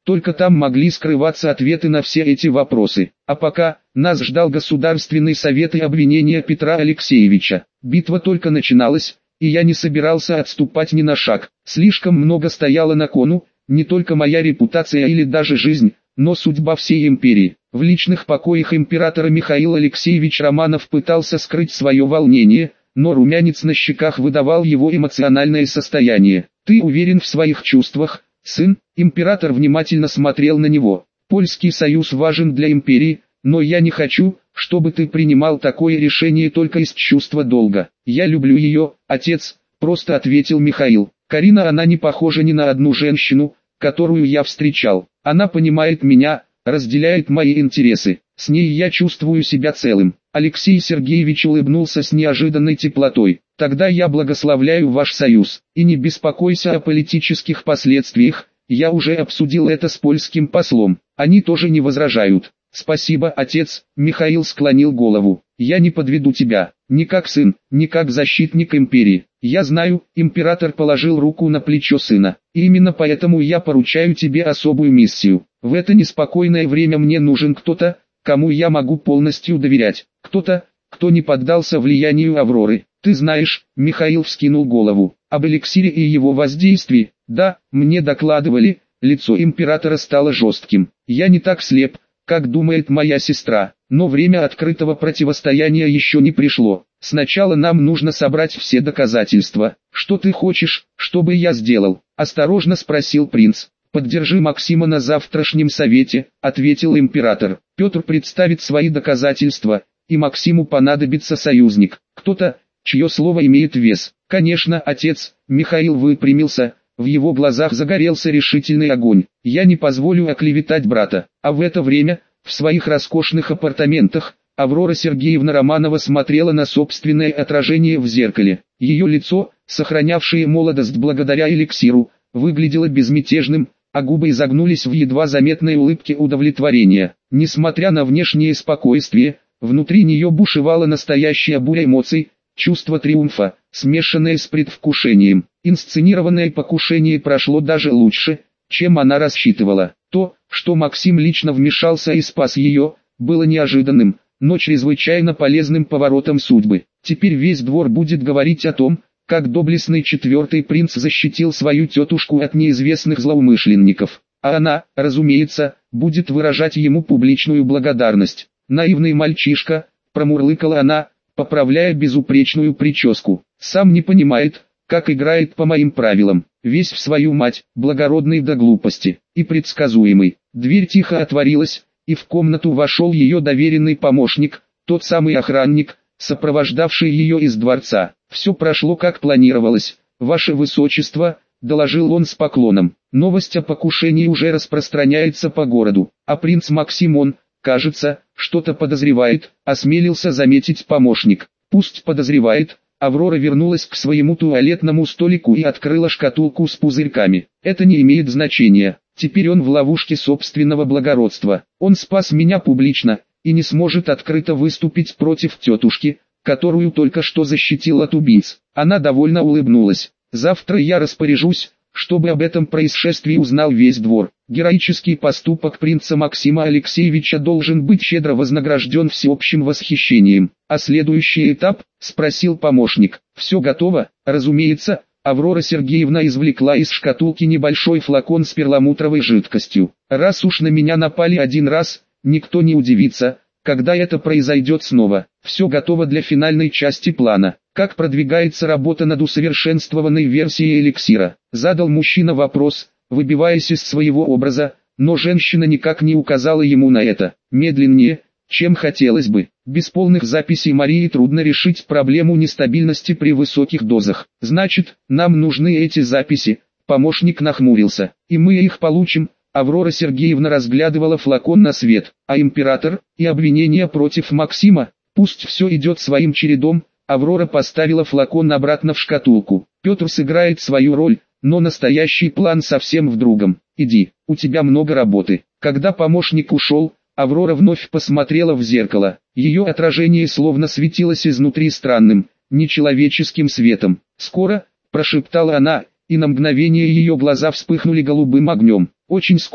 Только там могли скрываться ответы на все эти вопросы. А пока, нас ждал Государственный совет и обвинения Петра Алексеевича. Битва только начиналась, и я не собирался отступать ни на шаг. Слишком много стояло на кону, не только моя репутация или даже жизнь, но судьба всей империи. В личных покоях императора Михаил Алексеевич Романов пытался скрыть свое волнение, но румянец на щеках выдавал его эмоциональное состояние. «Ты уверен в своих чувствах, сын?» Император внимательно смотрел на него. «Польский союз важен для империи, но я не хочу, чтобы ты принимал такое решение только из чувства долга. Я люблю ее, отец», — просто ответил Михаил. «Карина, она не похожа ни на одну женщину, которую я встречал. Она понимает меня, разделяет мои интересы. С ней я чувствую себя целым». Алексей Сергеевич улыбнулся с неожиданной теплотой. «Тогда я благословляю ваш союз. И не беспокойся о политических последствиях, я уже обсудил это с польским послом. Они тоже не возражают». «Спасибо, отец», — Михаил склонил голову. «Я не подведу тебя, ни как сын, ни как защитник империи. Я знаю», — император положил руку на плечо сына. «И именно поэтому я поручаю тебе особую миссию. В это неспокойное время мне нужен кто-то, кому я могу полностью доверять. Кто-то, кто не поддался влиянию Авроры. Ты знаешь», — Михаил вскинул голову, — «об эликсире и его воздействии». «Да, мне докладывали». Лицо императора стало жестким. «Я не так слеп, как думает моя сестра, но время открытого противостояния еще не пришло. Сначала нам нужно собрать все доказательства». «Что ты хочешь, чтобы я сделал?» — осторожно спросил принц. «Поддержи Максима на завтрашнем совете», — ответил император. «Петр представит свои доказательства, и Максиму понадобится союзник, кто-то, чье слово имеет вес». «Конечно, отец», — Михаил выпрямился, в его глазах загорелся решительный огонь. «Я не позволю оклеветать брата». А в это время, в своих роскошных апартаментах, Аврора Сергеевна Романова смотрела на собственное отражение в зеркале. Ее лицо, сохранявшее молодость благодаря эликсиру, выглядело безмятежным, а губы изогнулись в едва заметной улыбке удовлетворения. Несмотря на внешнее спокойствие, внутри нее бушевала настоящая буря эмоций, чувство триумфа, смешанное с предвкушением. Инсценированное покушение прошло даже лучше, чем она рассчитывала. То, что Максим лично вмешался и спас ее, было неожиданным, но чрезвычайно полезным поворотом судьбы. Теперь весь двор будет говорить о том, как доблестный четвертый принц защитил свою тетушку от неизвестных злоумышленников. А она, разумеется, будет выражать ему публичную благодарность. «Наивный мальчишка», — промурлыкала она, поправляя безупречную прическу. «Сам не понимает, как играет по моим правилам. Весь в свою мать, благородный до глупости и предсказуемый». Дверь тихо отворилась, и в комнату вошел ее доверенный помощник, тот самый охранник, сопровождавший ее из дворца. «Все прошло как планировалось, ваше высочество», — доложил он с поклоном. «Новость о покушении уже распространяется по городу, а принц Максим, он, кажется, что-то подозревает», — осмелился заметить помощник. «Пусть подозревает». Аврора вернулась к своему туалетному столику и открыла шкатулку с пузырьками. «Это не имеет значения, теперь он в ловушке собственного благородства. Он спас меня публично, и не сможет открыто выступить против тетушки, которую только что защитил от убийц». Она довольно улыбнулась. «Завтра я распоряжусь, чтобы об этом происшествии узнал весь двор. Героический поступок принца Максима Алексеевича должен быть щедро вознагражден всеобщим восхищением». «А следующий этап?» — спросил помощник. «Все готово, разумеется». Аврора Сергеевна извлекла из шкатулки небольшой флакон с перламутровой жидкостью. «Раз уж на меня напали один раз, никто не удивится, когда это произойдет снова. Все готово для финальной части плана». «Как продвигается работа над усовершенствованной версией эликсира?» — задал мужчина вопрос, выбиваясь из своего образа, но женщина никак не указала ему на это. «Медленнее, чем хотелось бы. Без полных записей Марии трудно решить проблему нестабильности при высоких дозах. Значит, нам нужны эти записи». Помощник нахмурился. «И мы их получим». Аврора Сергеевна разглядывала флакон на свет. «А император и обвинения против Максима? Пусть все идет своим чередом». Аврора поставила флакон обратно в шкатулку. «Петр сыграет свою роль, но настоящий план совсем в другом. Иди, у тебя много работы». Когда помощник ушел, Аврора вновь посмотрела в зеркало. Ее отражение словно светилось изнутри странным, нечеловеческим светом. «Скоро», — прошептала она, и на мгновение ее глаза вспыхнули голубым огнем. «Очень скоро».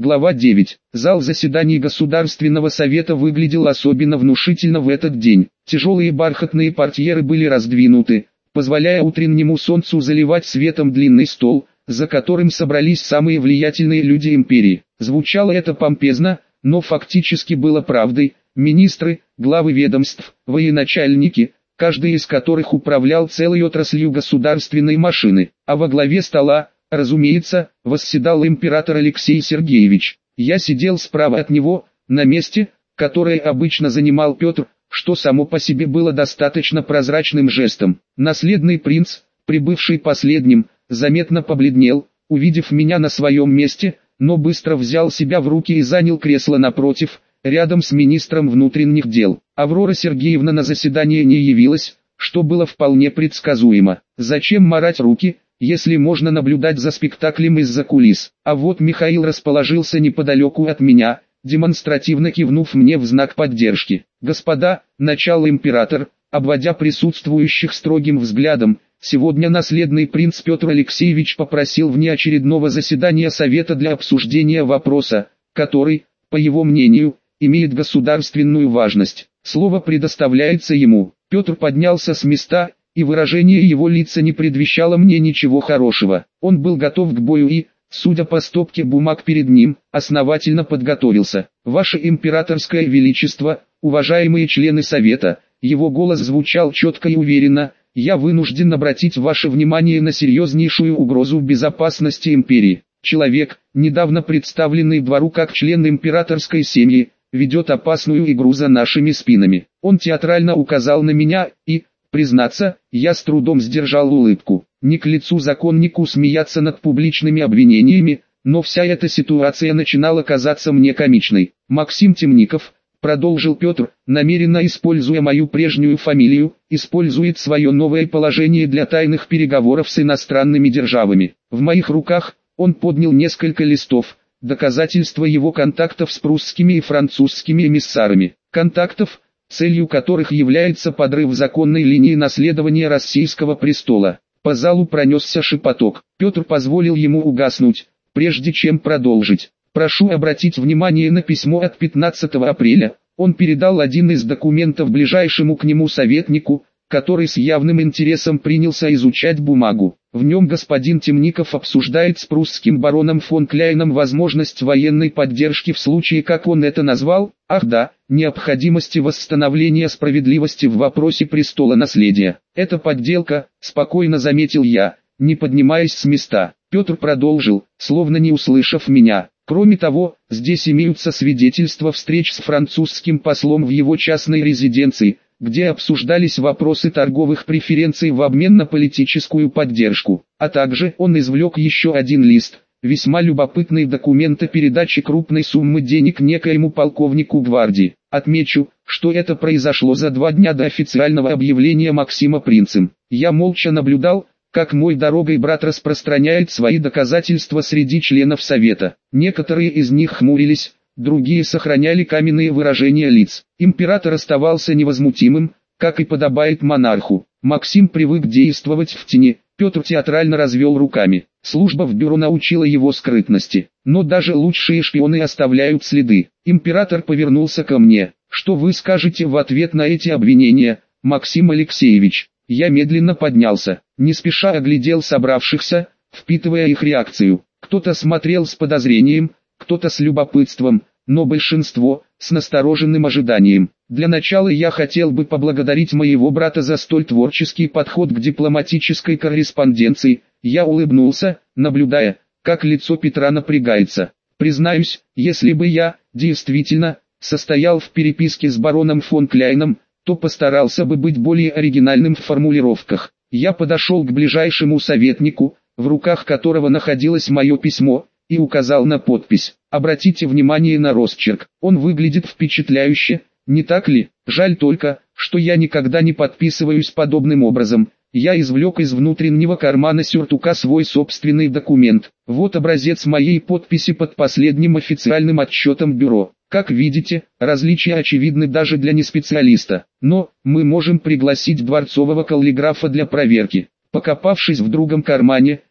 Глава девять. Зал заседаний Государственного совета выглядел особенно внушительно в этот день. Тяжелые бархатные портьеры были раздвинуты, позволяя утреннему солнцу заливать светом длинный стол, за которым собрались самые влиятельные люди империи. Звучало это помпезно, но фактически было правдой. Министры, главы ведомств, военачальники, каждый из которых управлял целой отраслью государственной машины, а во главе стола, разумеется, восседал император Алексей Сергеевич. Я сидел справа от него, на месте, которое обычно занимал Петр, что само по себе было достаточно прозрачным жестом. Наследный принц, прибывший последним, заметно побледнел, увидев меня на своем месте, но быстро взял себя в руки и занял кресло напротив, рядом с министром внутренних дел. Аврора Сергеевна на заседание не явилась, что было вполне предсказуемо. Зачем марать руки, если можно наблюдать за спектаклем из-за кулис? А вот Михаил расположился неподалеку от меня, демонстративно кивнув мне в знак поддержки. «Господа», — начал император, обводя присутствующих строгим взглядом, «сегодня наследный принц Петр Алексеевич попросил внеочередного заседания Совета для обсуждения вопроса, который, по его мнению, имеет государственную важность. Слово предоставляется ему». Петр поднялся с места, и выражение его лица не предвещало мне ничего хорошего. Он был готов к бою и, судя по стопке бумаг перед ним, основательно подготовился. «Ваше императорское величество, уважаемые члены Совета», его голос звучал четко и уверенно, «я вынужден обратить ваше внимание на серьезнейшую угрозу безопасности империи. Человек, недавно представленный двору как член императорской семьи, ведет опасную игру за нашими спинами». Он театрально указал на меня, и, признаться, я с трудом сдержал улыбку. Не к лицу законнику смеяться над публичными обвинениями, но вся эта ситуация начинала казаться мне комичной. «Максим Темников», — продолжил Петр, намеренно используя мою прежнюю фамилию, использует свое новое положение для тайных переговоров с иностранными державами. В моих руках он поднял несколько листов, доказательства его контактов с прусскими и французскими эмиссарами. Контактов, целью которых является подрыв законной линии наследования российского престола. По залу пронесся шепоток. Петр позволил ему угаснуть, прежде чем продолжить. «Прошу обратить внимание на письмо от пятнадцатого апреля». Он передал один из документов ближайшему к нему советнику, который с явным интересом принялся изучать бумагу. В нем господин Темников обсуждает с прусским бароном фон Кляйном возможность военной поддержки в случае, как он это назвал, ах да, необходимости восстановления справедливости в вопросе престола наследия. «Это подделка», спокойно заметил я, не поднимаясь с места. Петр продолжил, словно не услышав меня. «Кроме того, здесь имеются свидетельства встреч с французским послом в его частной резиденции, где обсуждались вопросы торговых преференций в обмен на политическую поддержку. А также он извлек еще один лист, весьма любопытный документ о передаче крупной суммы денег некоему полковнику гвардии. Отмечу, что это произошло за два дня до официального объявления Максима принцем. Я молча наблюдал, как мой дорогой брат распространяет свои доказательства среди членов Совета. Некоторые из них хмурились, другие сохраняли каменные выражения лиц. Император оставался невозмутимым, как и подобает монарху. Максим привык действовать в тени, Петр театрально развел руками. Служба в бюро научила его скрытности. Но даже лучшие шпионы оставляют следы. Император повернулся ко мне. «Что вы скажете в ответ на эти обвинения, Максим Алексеевич?» Я медленно поднялся, не спеша оглядел собравшихся, впитывая их реакцию. Кто-то смотрел с подозрением, кто-то с любопытством, но большинство – с настороженным ожиданием. Для начала я хотел бы поблагодарить моего брата за столь творческий подход к дипломатической корреспонденции. Я улыбнулся, наблюдая, как лицо Петра напрягается. Признаюсь, если бы я, действительно, состоял в переписке с бароном фон Кляйном, то постарался бы быть более оригинальным в формулировках. Я подошел к ближайшему советнику, в руках которого находилось мое письмо, и указал на подпись. Обратите внимание на росчерк, он выглядит впечатляюще, не так ли? Жаль только, что я никогда не подписываюсь подобным образом. Я извлек из внутреннего кармана сюртука свой собственный документ. Вот образец моей подписи под последним официальным отчетом бюро. Как видите, различия очевидны даже для неспециалиста. Но, мы можем пригласить дворцового каллиграфа для проверки. Покопавшись в другом кармане,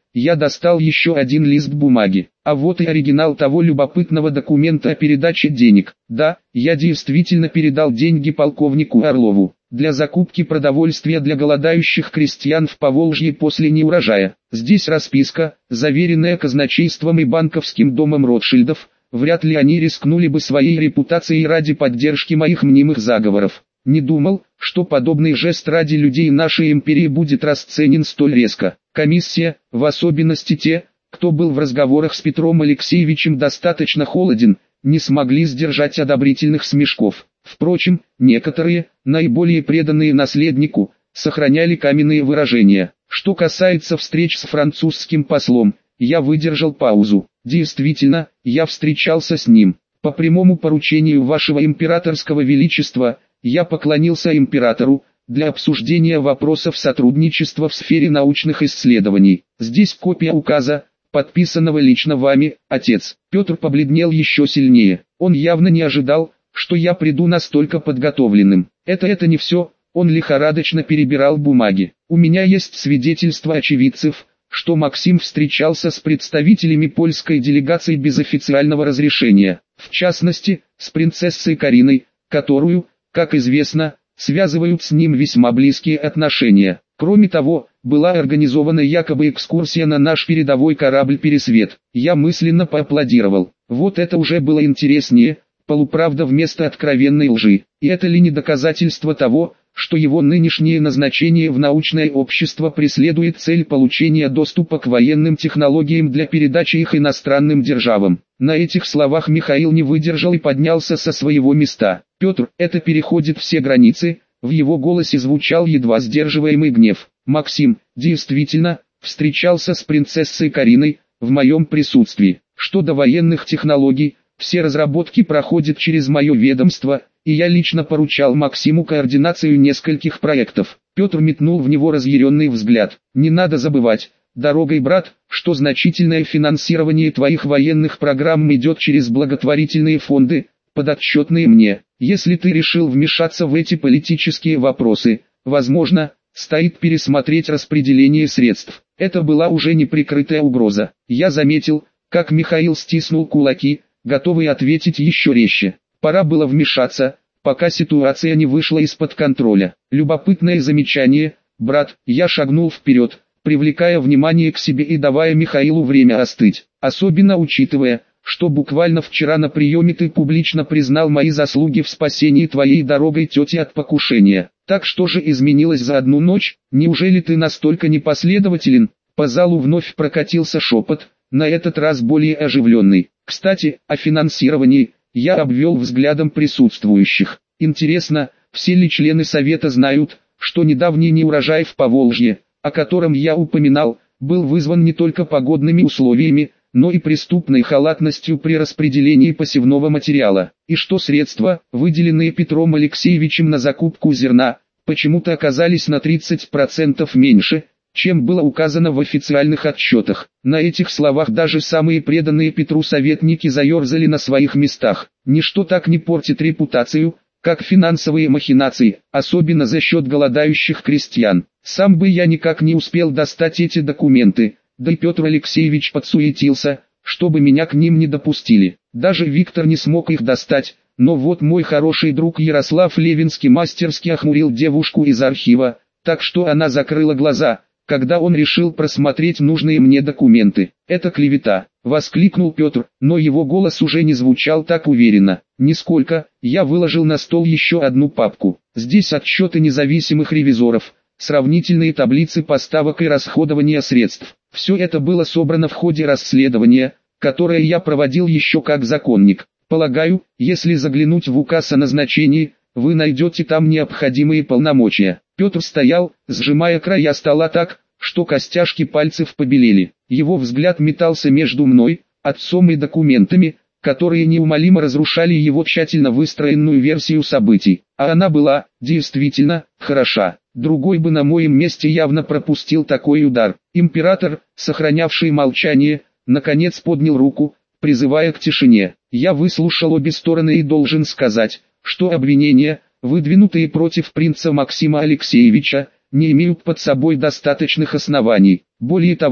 Я достал еще один лист бумаги. А вот и оригинал того любопытного документа о передаче денег. Да, я действительно передал деньги полковнику Орлову для закупки продовольствия для голодающих крестьян в Поволжье после неурожая. Здесь расписка, заверенная казначейством и банковским домом Ротшильдов. Вряд ли они рискнули бы своей репутацией ради поддержки моих мнимых заговоров. Не думал, что подобный жест ради людей нашей империи будет расценен столь резко. Комиссия, в особенности те, кто был в разговорах с Петром Алексеевичем достаточно холоден, не смогли сдержать одобрительных смешков. Впрочем, некоторые, наиболее преданные наследнику, сохраняли каменные выражения. Что касается встреч с французским послом, я выдержал паузу. Действительно, я встречался с ним. По прямому поручению вашего императорского величества, я поклонился императору, для обсуждения вопросов сотрудничества в сфере научных исследований. Здесь копия указа, подписанного лично вами, отец. Петр побледнел еще сильнее. Он явно не ожидал, что я приду настолько подготовленным. Это это не все, он лихорадочно перебирал бумаги. У меня есть свидетельства очевидцев, что Максим встречался с представителями польской делегации без официального разрешения. В частности, с принцессой Кариной, которую, как известно, связывают с ним весьма близкие отношения. Кроме того, была организована якобы экскурсия на наш передовой корабль «Пересвет». Я мысленно поаплодировал. Вот это уже было интереснее, полуправда вместо откровенной лжи. И это ли не доказательство того, что его нынешнее назначение в научное общество преследует цель получения доступа к военным технологиям для передачи их иностранным державам? На этих словах Михаил не выдержал и поднялся со своего места. Петр, это переходит все границы, в его голосе звучал едва сдерживаемый гнев. Максим, действительно, встречался с принцессой Кариной, в моем присутствии. Что до военных технологий, все разработки проходят через мое ведомство, и я лично поручал Максиму координацию нескольких проектов. Петр метнул в него разъяренный взгляд. Не надо забывать, дорогой брат, что значительное финансирование твоих военных программ идет через благотворительные фонды, подотчетные мне. Если ты решил вмешаться в эти политические вопросы, возможно, стоит пересмотреть распределение средств. Это была уже неприкрытая угроза. Я заметил, как Михаил стиснул кулаки, готовый ответить еще резче. Пора было вмешаться, пока ситуация не вышла из-под контроля. Любопытное замечание, брат, я шагнул вперед, привлекая внимание к себе и давая Михаилу время остыть. Особенно учитывая, что буквально вчера на приеме ты публично признал мои заслуги в спасении твоей дорогой тети от покушения. Так что же изменилось за одну ночь? Неужели ты настолько непоследователен? По залу вновь прокатился шепот, на этот раз более оживленный. Кстати, о финансировании. Я обвел взглядом присутствующих. Интересно, все ли члены Совета знают, что недавний неурожай в Поволжье, о котором я упоминал, был вызван не только погодными условиями, но и преступной халатностью при распределении посевного материала, и что средства, выделенные Петром Алексеевичем на закупку зерна, почему-то оказались на тридцать процентов меньше, чем было указано в официальных отчетах. На этих словах даже самые преданные Петру советники заерзали на своих местах. Ничто так не портит репутацию, как финансовые махинации, особенно за счет голодающих крестьян. Сам бы я никак не успел достать эти документы, да и Петр Алексеевич подсуетился, чтобы меня к ним не допустили. Даже Виктор не смог их достать, но вот мой хороший друг Ярослав Левинский мастерски охмурил девушку из архива, так что она закрыла глаза, когда он решил просмотреть нужные мне документы. «Это клевета», — воскликнул Петр, но его голос уже не звучал так уверенно. «Нисколько, я выложил на стол еще одну папку. Здесь отчеты независимых ревизоров, сравнительные таблицы поставок и расходования средств. Все это было собрано в ходе расследования, которое я проводил еще как законник. Полагаю, если заглянуть в указ о назначении, вы найдете там необходимые полномочия». Петр стоял, сжимая края стола так, что костяшки пальцев побелели. Его взгляд метался между мной, отцом и документами, которые неумолимо разрушали его тщательно выстроенную версию событий. А она была, действительно, хороша. Другой бы на моем месте явно пропустил такой удар. Император, сохранявший молчание, наконец поднял руку, призывая к тишине. Я выслушал обе стороны и должен сказать, что обвинения, выдвинутые против принца Максима Алексеевича, не имеют под собой достаточных оснований. Более того,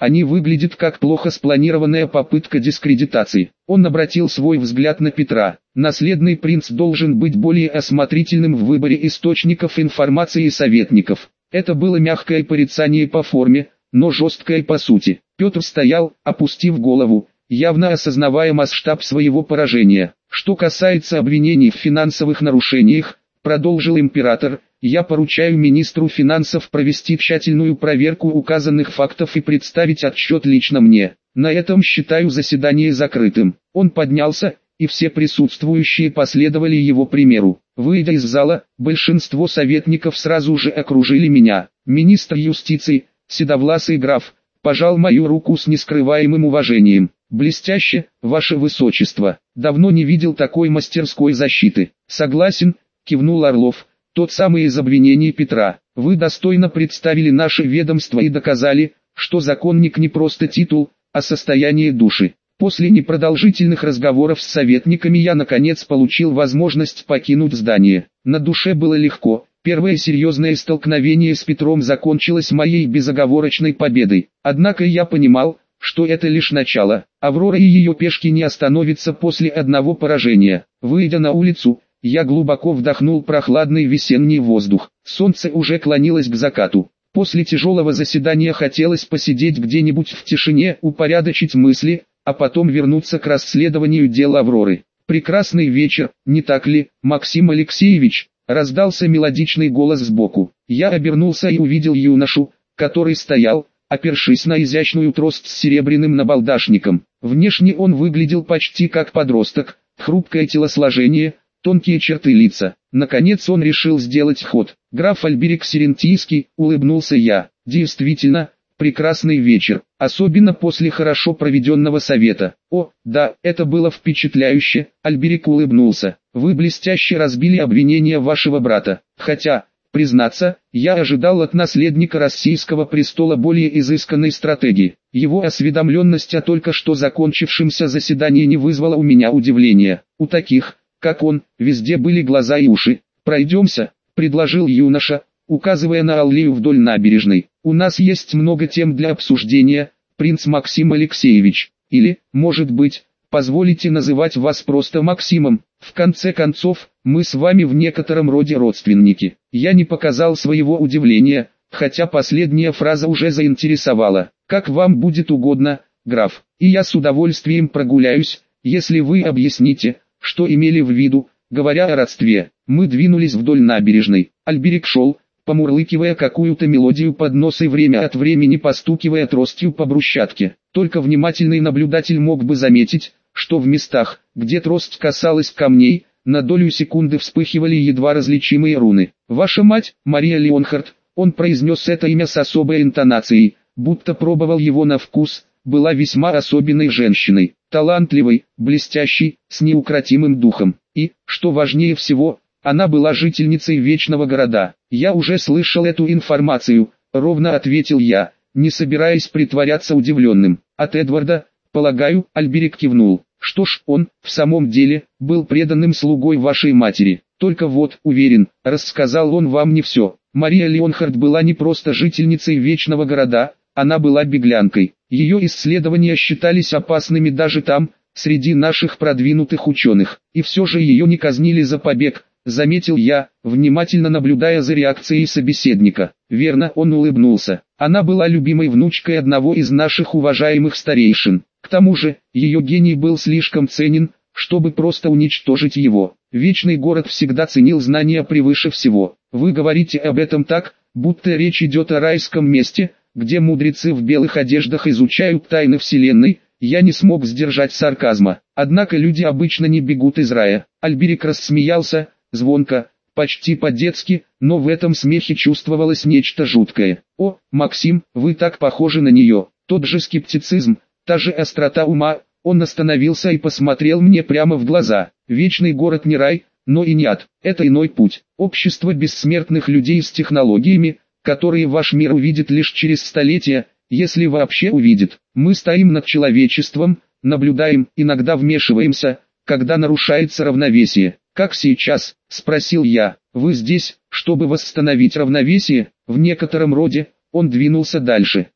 Они выглядят как плохо спланированная попытка дискредитации. Он обратил свой взгляд на Петра. Наследный принц должен быть более осмотрительным в выборе источников информации и советников. Это было мягкое порицание по форме, но жесткое по сути. Петр стоял, опустив голову, явно осознавая масштаб своего поражения. Что касается обвинений в финансовых нарушениях, продолжил император, я поручаю министру финансов провести тщательную проверку указанных фактов и представить отчет лично мне. На этом считаю заседание закрытым. Он поднялся, и все присутствующие последовали его примеру. Выйдя из зала, большинство советников сразу же окружили меня. Министр юстиции, седовласый граф, пожал мою руку с нескрываемым уважением. «Блестяще, ваше высочество. Давно не видел такой мастерской защиты». «Согласен», кивнул Орлов, «тот самый из обвинений Петра. Вы достойно представили наше ведомство и доказали, что законник не просто титул, а состояние души». После непродолжительных разговоров с советниками я наконец получил возможность покинуть здание. На душе было легко. Первое серьезное столкновение с Петром закончилось моей безоговорочной победой. Однако я понимал, что это лишь начало. Аврора и ее пешки не остановятся после одного поражения. Выйдя на улицу, я глубоко вдохнул прохладный весенний воздух. Солнце уже клонилось к закату. После тяжелого заседания хотелось посидеть где-нибудь в тишине, упорядочить мысли, а потом вернуться к расследованию дела Авроры. «Прекрасный вечер, не так ли, Максим Алексеевич?» — раздался мелодичный голос сбоку. Я обернулся и увидел юношу, который стоял, опершись на изящную трость с серебряным набалдашником. Внешне он выглядел почти как подросток, хрупкое телосложение, тонкие черты лица. Наконец он решил сделать ход. «Граф Альберик Сирентийский», — улыбнулся я. «Действительно, прекрасный вечер, особенно после хорошо проведенного совета». «О, да, это было впечатляюще», — Альберик улыбнулся. «Вы блестяще разбили обвинения вашего брата. Хотя, признаться, я ожидал от наследника российского престола более изысканной стратегии. Его осведомленность о только что закончившемся заседании не вызвала у меня удивления. У таких, как он, везде были глаза и уши. «Пройдемся», — предложил юноша, указывая на аллею вдоль набережной. «У нас есть много тем для обсуждения, принц Максим Алексеевич. Или, может быть, позволите называть вас просто Максимом. В конце концов, мы с вами в некотором роде родственники». Я не показал своего удивления, хотя последняя фраза уже заинтересовала. «Как вам будет угодно, граф, и я с удовольствием прогуляюсь, если вы объясните, что имели в виду, говоря о родстве». Мы двинулись вдоль набережной. Альберик шел, помурлыкивая какую-то мелодию под нос и время от времени постукивая тростью по брусчатке. Только внимательный наблюдатель мог бы заметить, что в местах, где трость касалась камней, на долю секунды вспыхивали едва различимые руны. «Ваша мать, Мария Леонхард», он произнес это имя с особой интонацией, будто пробовал его на вкус, была весьма особенной женщиной, талантливой, блестящей, с неукротимым духом. И, что важнее всего, она была жительницей Вечного Города. «Я уже слышал эту информацию», — ровно ответил я, не собираясь притворяться удивленным. «От Эдварда, полагаю», — Альберик кивнул. «Что ж, он, в самом деле, был преданным слугой вашей матери. Только вот, уверен, рассказал он вам не все. Мария Леонхард была не просто жительницей Вечного Города, она была беглянкой. Ее исследования считались опасными даже там, среди наших продвинутых ученых. И все же ее не казнили за побег», — заметил я, внимательно наблюдая за реакцией собеседника. «Верно», — он улыбнулся. «Она была любимой внучкой одного из наших уважаемых старейшин. К тому же, ее гений был слишком ценен, чтобы просто уничтожить его. Вечный город всегда ценил знания превыше всего. Вы говорите об этом так, будто речь идет о райском месте, где мудрецы в белых одеждах изучают тайны Вселенной». Я не смог сдержать сарказма. «Однако люди обычно не бегут из рая». Альберик рассмеялся, звонко, почти по-детски, но в этом смехе чувствовалось нечто жуткое. «О, Максим, вы так похожи на нее». Тот же скептицизм, та же острота ума. Он остановился и посмотрел мне прямо в глаза. «Вечный город не рай, но и не ад. Это иной путь. Общество бессмертных людей с технологиями, которые ваш мир увидит лишь через столетия, если вообще увидит. Мы стоим над человечеством, наблюдаем, иногда вмешиваемся, когда нарушается равновесие. Как сейчас?» — спросил я. «Вы здесь, чтобы восстановить равновесие?» «В некотором роде». Он двинулся дальше.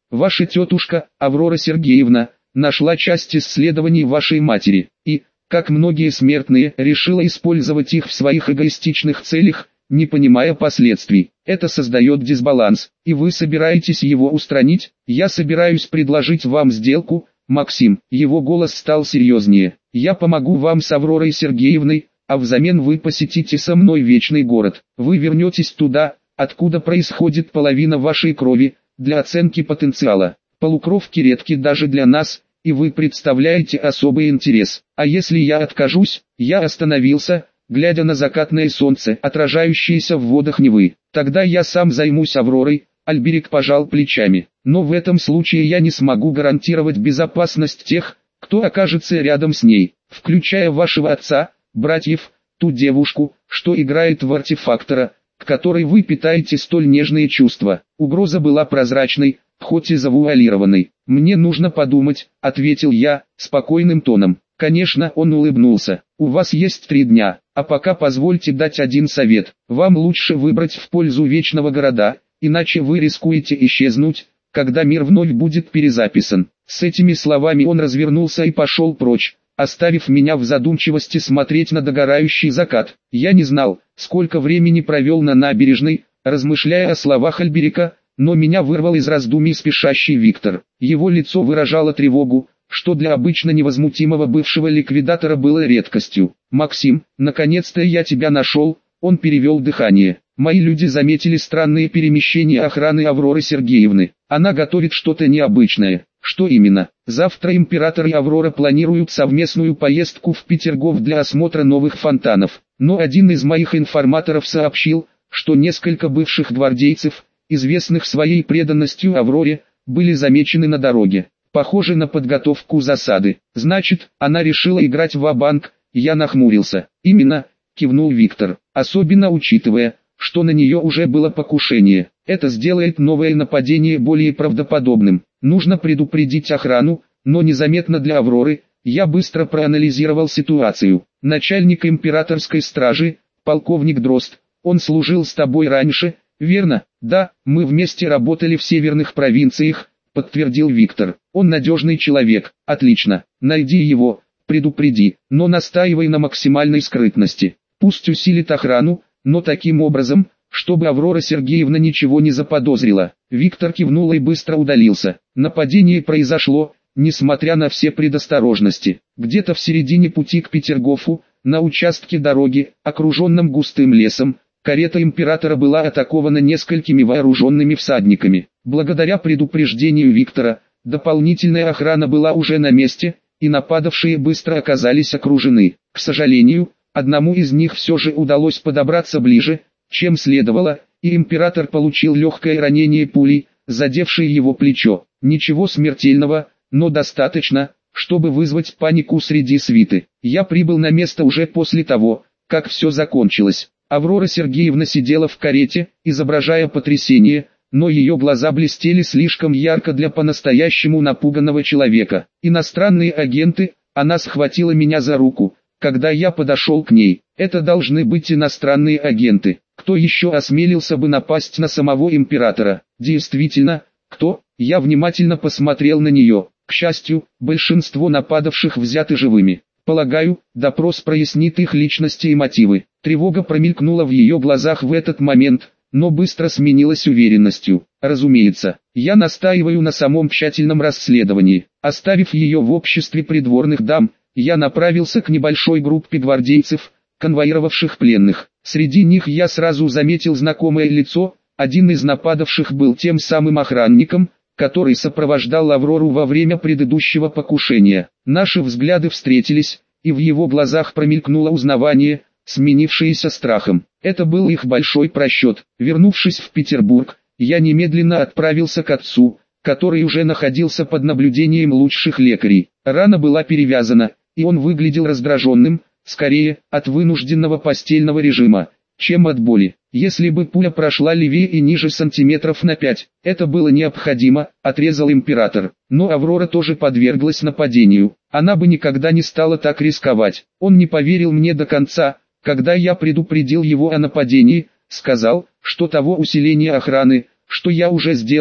Ваша тетушка, Аврора Сергеевна, нашла часть исследований вашей матери, и, как многие смертные, решила использовать их в своих эгоистичных целях, не понимая последствий. Это создает дисбаланс, и вы собираетесь его устранить? Я собираюсь предложить вам сделку, Максим. Его голос стал серьезнее. Я помогу вам с Авророй Сергеевной, а взамен вы посетите со мной Вечный город. Вы вернетесь туда, откуда происходит половина вашей крови, для оценки потенциала. Полукровки редки даже для нас, и вы представляете особый интерес. А если я откажусь? Я остановился, глядя на закатное солнце, отражающееся в водах Невы. Тогда я сам займусь Авророй. Альберик пожал плечами. Но в этом случае я не смогу гарантировать безопасность тех, кто окажется рядом с ней, включая вашего отца, братьев, ту девушку, что играет в артефактора, к которой вы питаете столь нежные чувства. Угроза была прозрачной, хоть и завуалированной. «Мне нужно подумать», — ответил я, спокойным тоном. Конечно, он улыбнулся. «У вас есть три дня, а пока позвольте дать один совет. Вам лучше выбрать в пользу Вечного города, иначе вы рискуете исчезнуть, когда мир вновь будет перезаписан». С этими словами он развернулся и пошел прочь, оставив меня в задумчивости смотреть на догорающий закат. Я не знал, сколько времени провел на набережной, размышляя о словах Альберика, но меня вырвал из раздумий спешащий Виктор. Его лицо выражало тревогу, что для обычно невозмутимого бывшего ликвидатора было редкостью. «Максим, наконец-то я тебя нашел», — он перевел дыхание. «Мои люди заметили странные перемещения охраны Авроры Сергеевны. Она готовит что-то необычное». «Что именно?» «Завтра император и Аврора планируют совместную поездку в Петергоф для осмотра новых фонтанов. Но один из моих информаторов сообщил, что несколько бывших гвардейцев, известных своей преданностью Авроре, были замечены на дороге. Похоже на подготовку засады. Значит, она решила играть ва-банк». Я нахмурился. «Именно», — кивнул Виктор, «особенно учитывая, что на нее уже было покушение. Это сделает новое нападение более правдоподобным. Нужно предупредить охрану, но незаметно для Авроры». Я быстро проанализировал ситуацию. «Начальник императорской стражи, полковник Дрозд, он служил с тобой раньше, верно?» «Да, мы вместе работали в северных провинциях», — подтвердил Виктор. «Он надежный человек». «Отлично, найди его, предупреди, но настаивай на максимальной скрытности. Пусть усилит охрану, но таким образом, чтобы Аврора Сергеевна ничего не заподозрила». Виктор кивнул и быстро удалился. Нападение произошло, несмотря на все предосторожности. Где-то в середине пути к Петергофу, на участке дороги, окруженном густым лесом, карета императора была атакована несколькими вооруженными всадниками. Благодаря предупреждению Виктора, дополнительная охрана была уже на месте, и нападавшие быстро оказались окружены. К сожалению, одному из них все же удалось подобраться ближе, чем следовало, и император получил легкое ранение пулей, задевшей его плечо. Ничего смертельного, но достаточно, чтобы вызвать панику среди свиты. Я прибыл на место уже после того, как все закончилось. Аврора Сергеевна сидела в карете, изображая потрясение, но ее глаза блестели слишком ярко для по-настоящему напуганного человека. «Иностранные агенты», она схватила меня за руку, когда я подошел к ней. «Это должны быть иностранные агенты. Кто еще осмелился бы напасть на самого императора?» «Действительно, кто?» Я внимательно посмотрел на нее. К счастью, большинство нападавших взяты живыми. Полагаю, допрос прояснит их личности и мотивы. Тревога промелькнула в ее глазах в этот момент, но быстро сменилась уверенностью. Разумеется, я настаиваю на самом тщательном расследовании. Оставив ее в обществе придворных дам, я направился к небольшой группе гвардейцев, конвоировавших пленных. Среди них я сразу заметил знакомое лицо. Один из нападавших был тем самым охранником, который сопровождал Аврору во время предыдущего покушения. Наши взгляды встретились, и в его глазах промелькнуло узнавание, сменившееся страхом. Это был их большой просчет. Вернувшись в Петербург, я немедленно отправился к отцу, который уже находился под наблюдением лучших лекарей. Рана была перевязана, и он выглядел раздраженным, скорее, от вынужденного постельного режима, чем от боли. Если бы пуля прошла левее и ниже сантиметров на пять, это было необходимо, отрезал император. Но Аврора тоже подверглась нападению. Она бы никогда не стала так рисковать. Он не поверил мне до конца, когда я предупредил его о нападении, сказал, что того усиления охраны, что я уже сделал,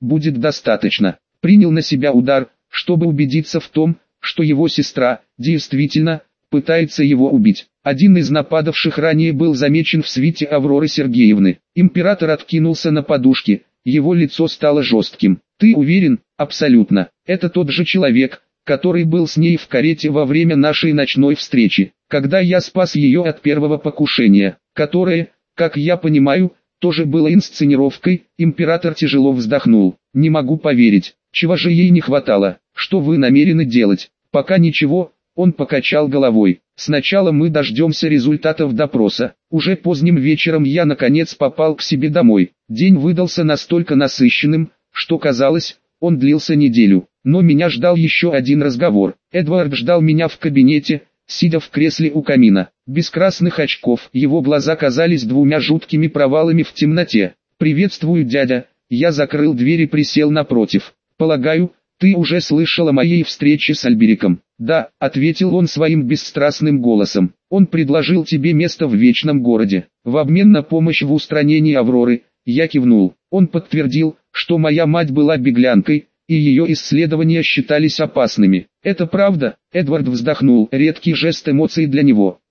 будет достаточно. Принял на себя удар, чтобы убедиться в том, что его сестра, действительно, пытается его убить. Один из нападавших ранее был замечен в свите Авроры Сергеевны. Император откинулся на подушке, его лицо стало жестким. «Ты уверен?» «Абсолютно. Это тот же человек, который был с ней в карете во время нашей ночной встречи, когда я спас ее от первого покушения, которое, как я понимаю, тоже было инсценировкой». Император тяжело вздохнул. «Не могу поверить. Чего же ей не хватало? Что вы намерены делать?» «Пока ничего». Он покачал головой. «Сначала мы дождемся результатов допроса. Уже поздним вечером я наконец попал к себе домой. День выдался настолько насыщенным, что казалось, он длился неделю. Но меня ждал еще один разговор. Эдвард ждал меня в кабинете, сидя в кресле у камина. Без красных очков его глаза казались двумя жуткими провалами в темноте. «Приветствую, дядя». Я закрыл дверь и присел напротив. «Полагаю, ты уже слышал о моей встрече с Альбериком?» «Да», — ответил он своим бесстрастным голосом. «Он предложил тебе место в Вечном Городе. В обмен на помощь в устранении Авроры». Я кивнул. Он подтвердил, что моя мать была беглянкой, и ее исследования считались опасными. «Это правда?» — Эдвард вздохнул, редкий жест эмоций для него.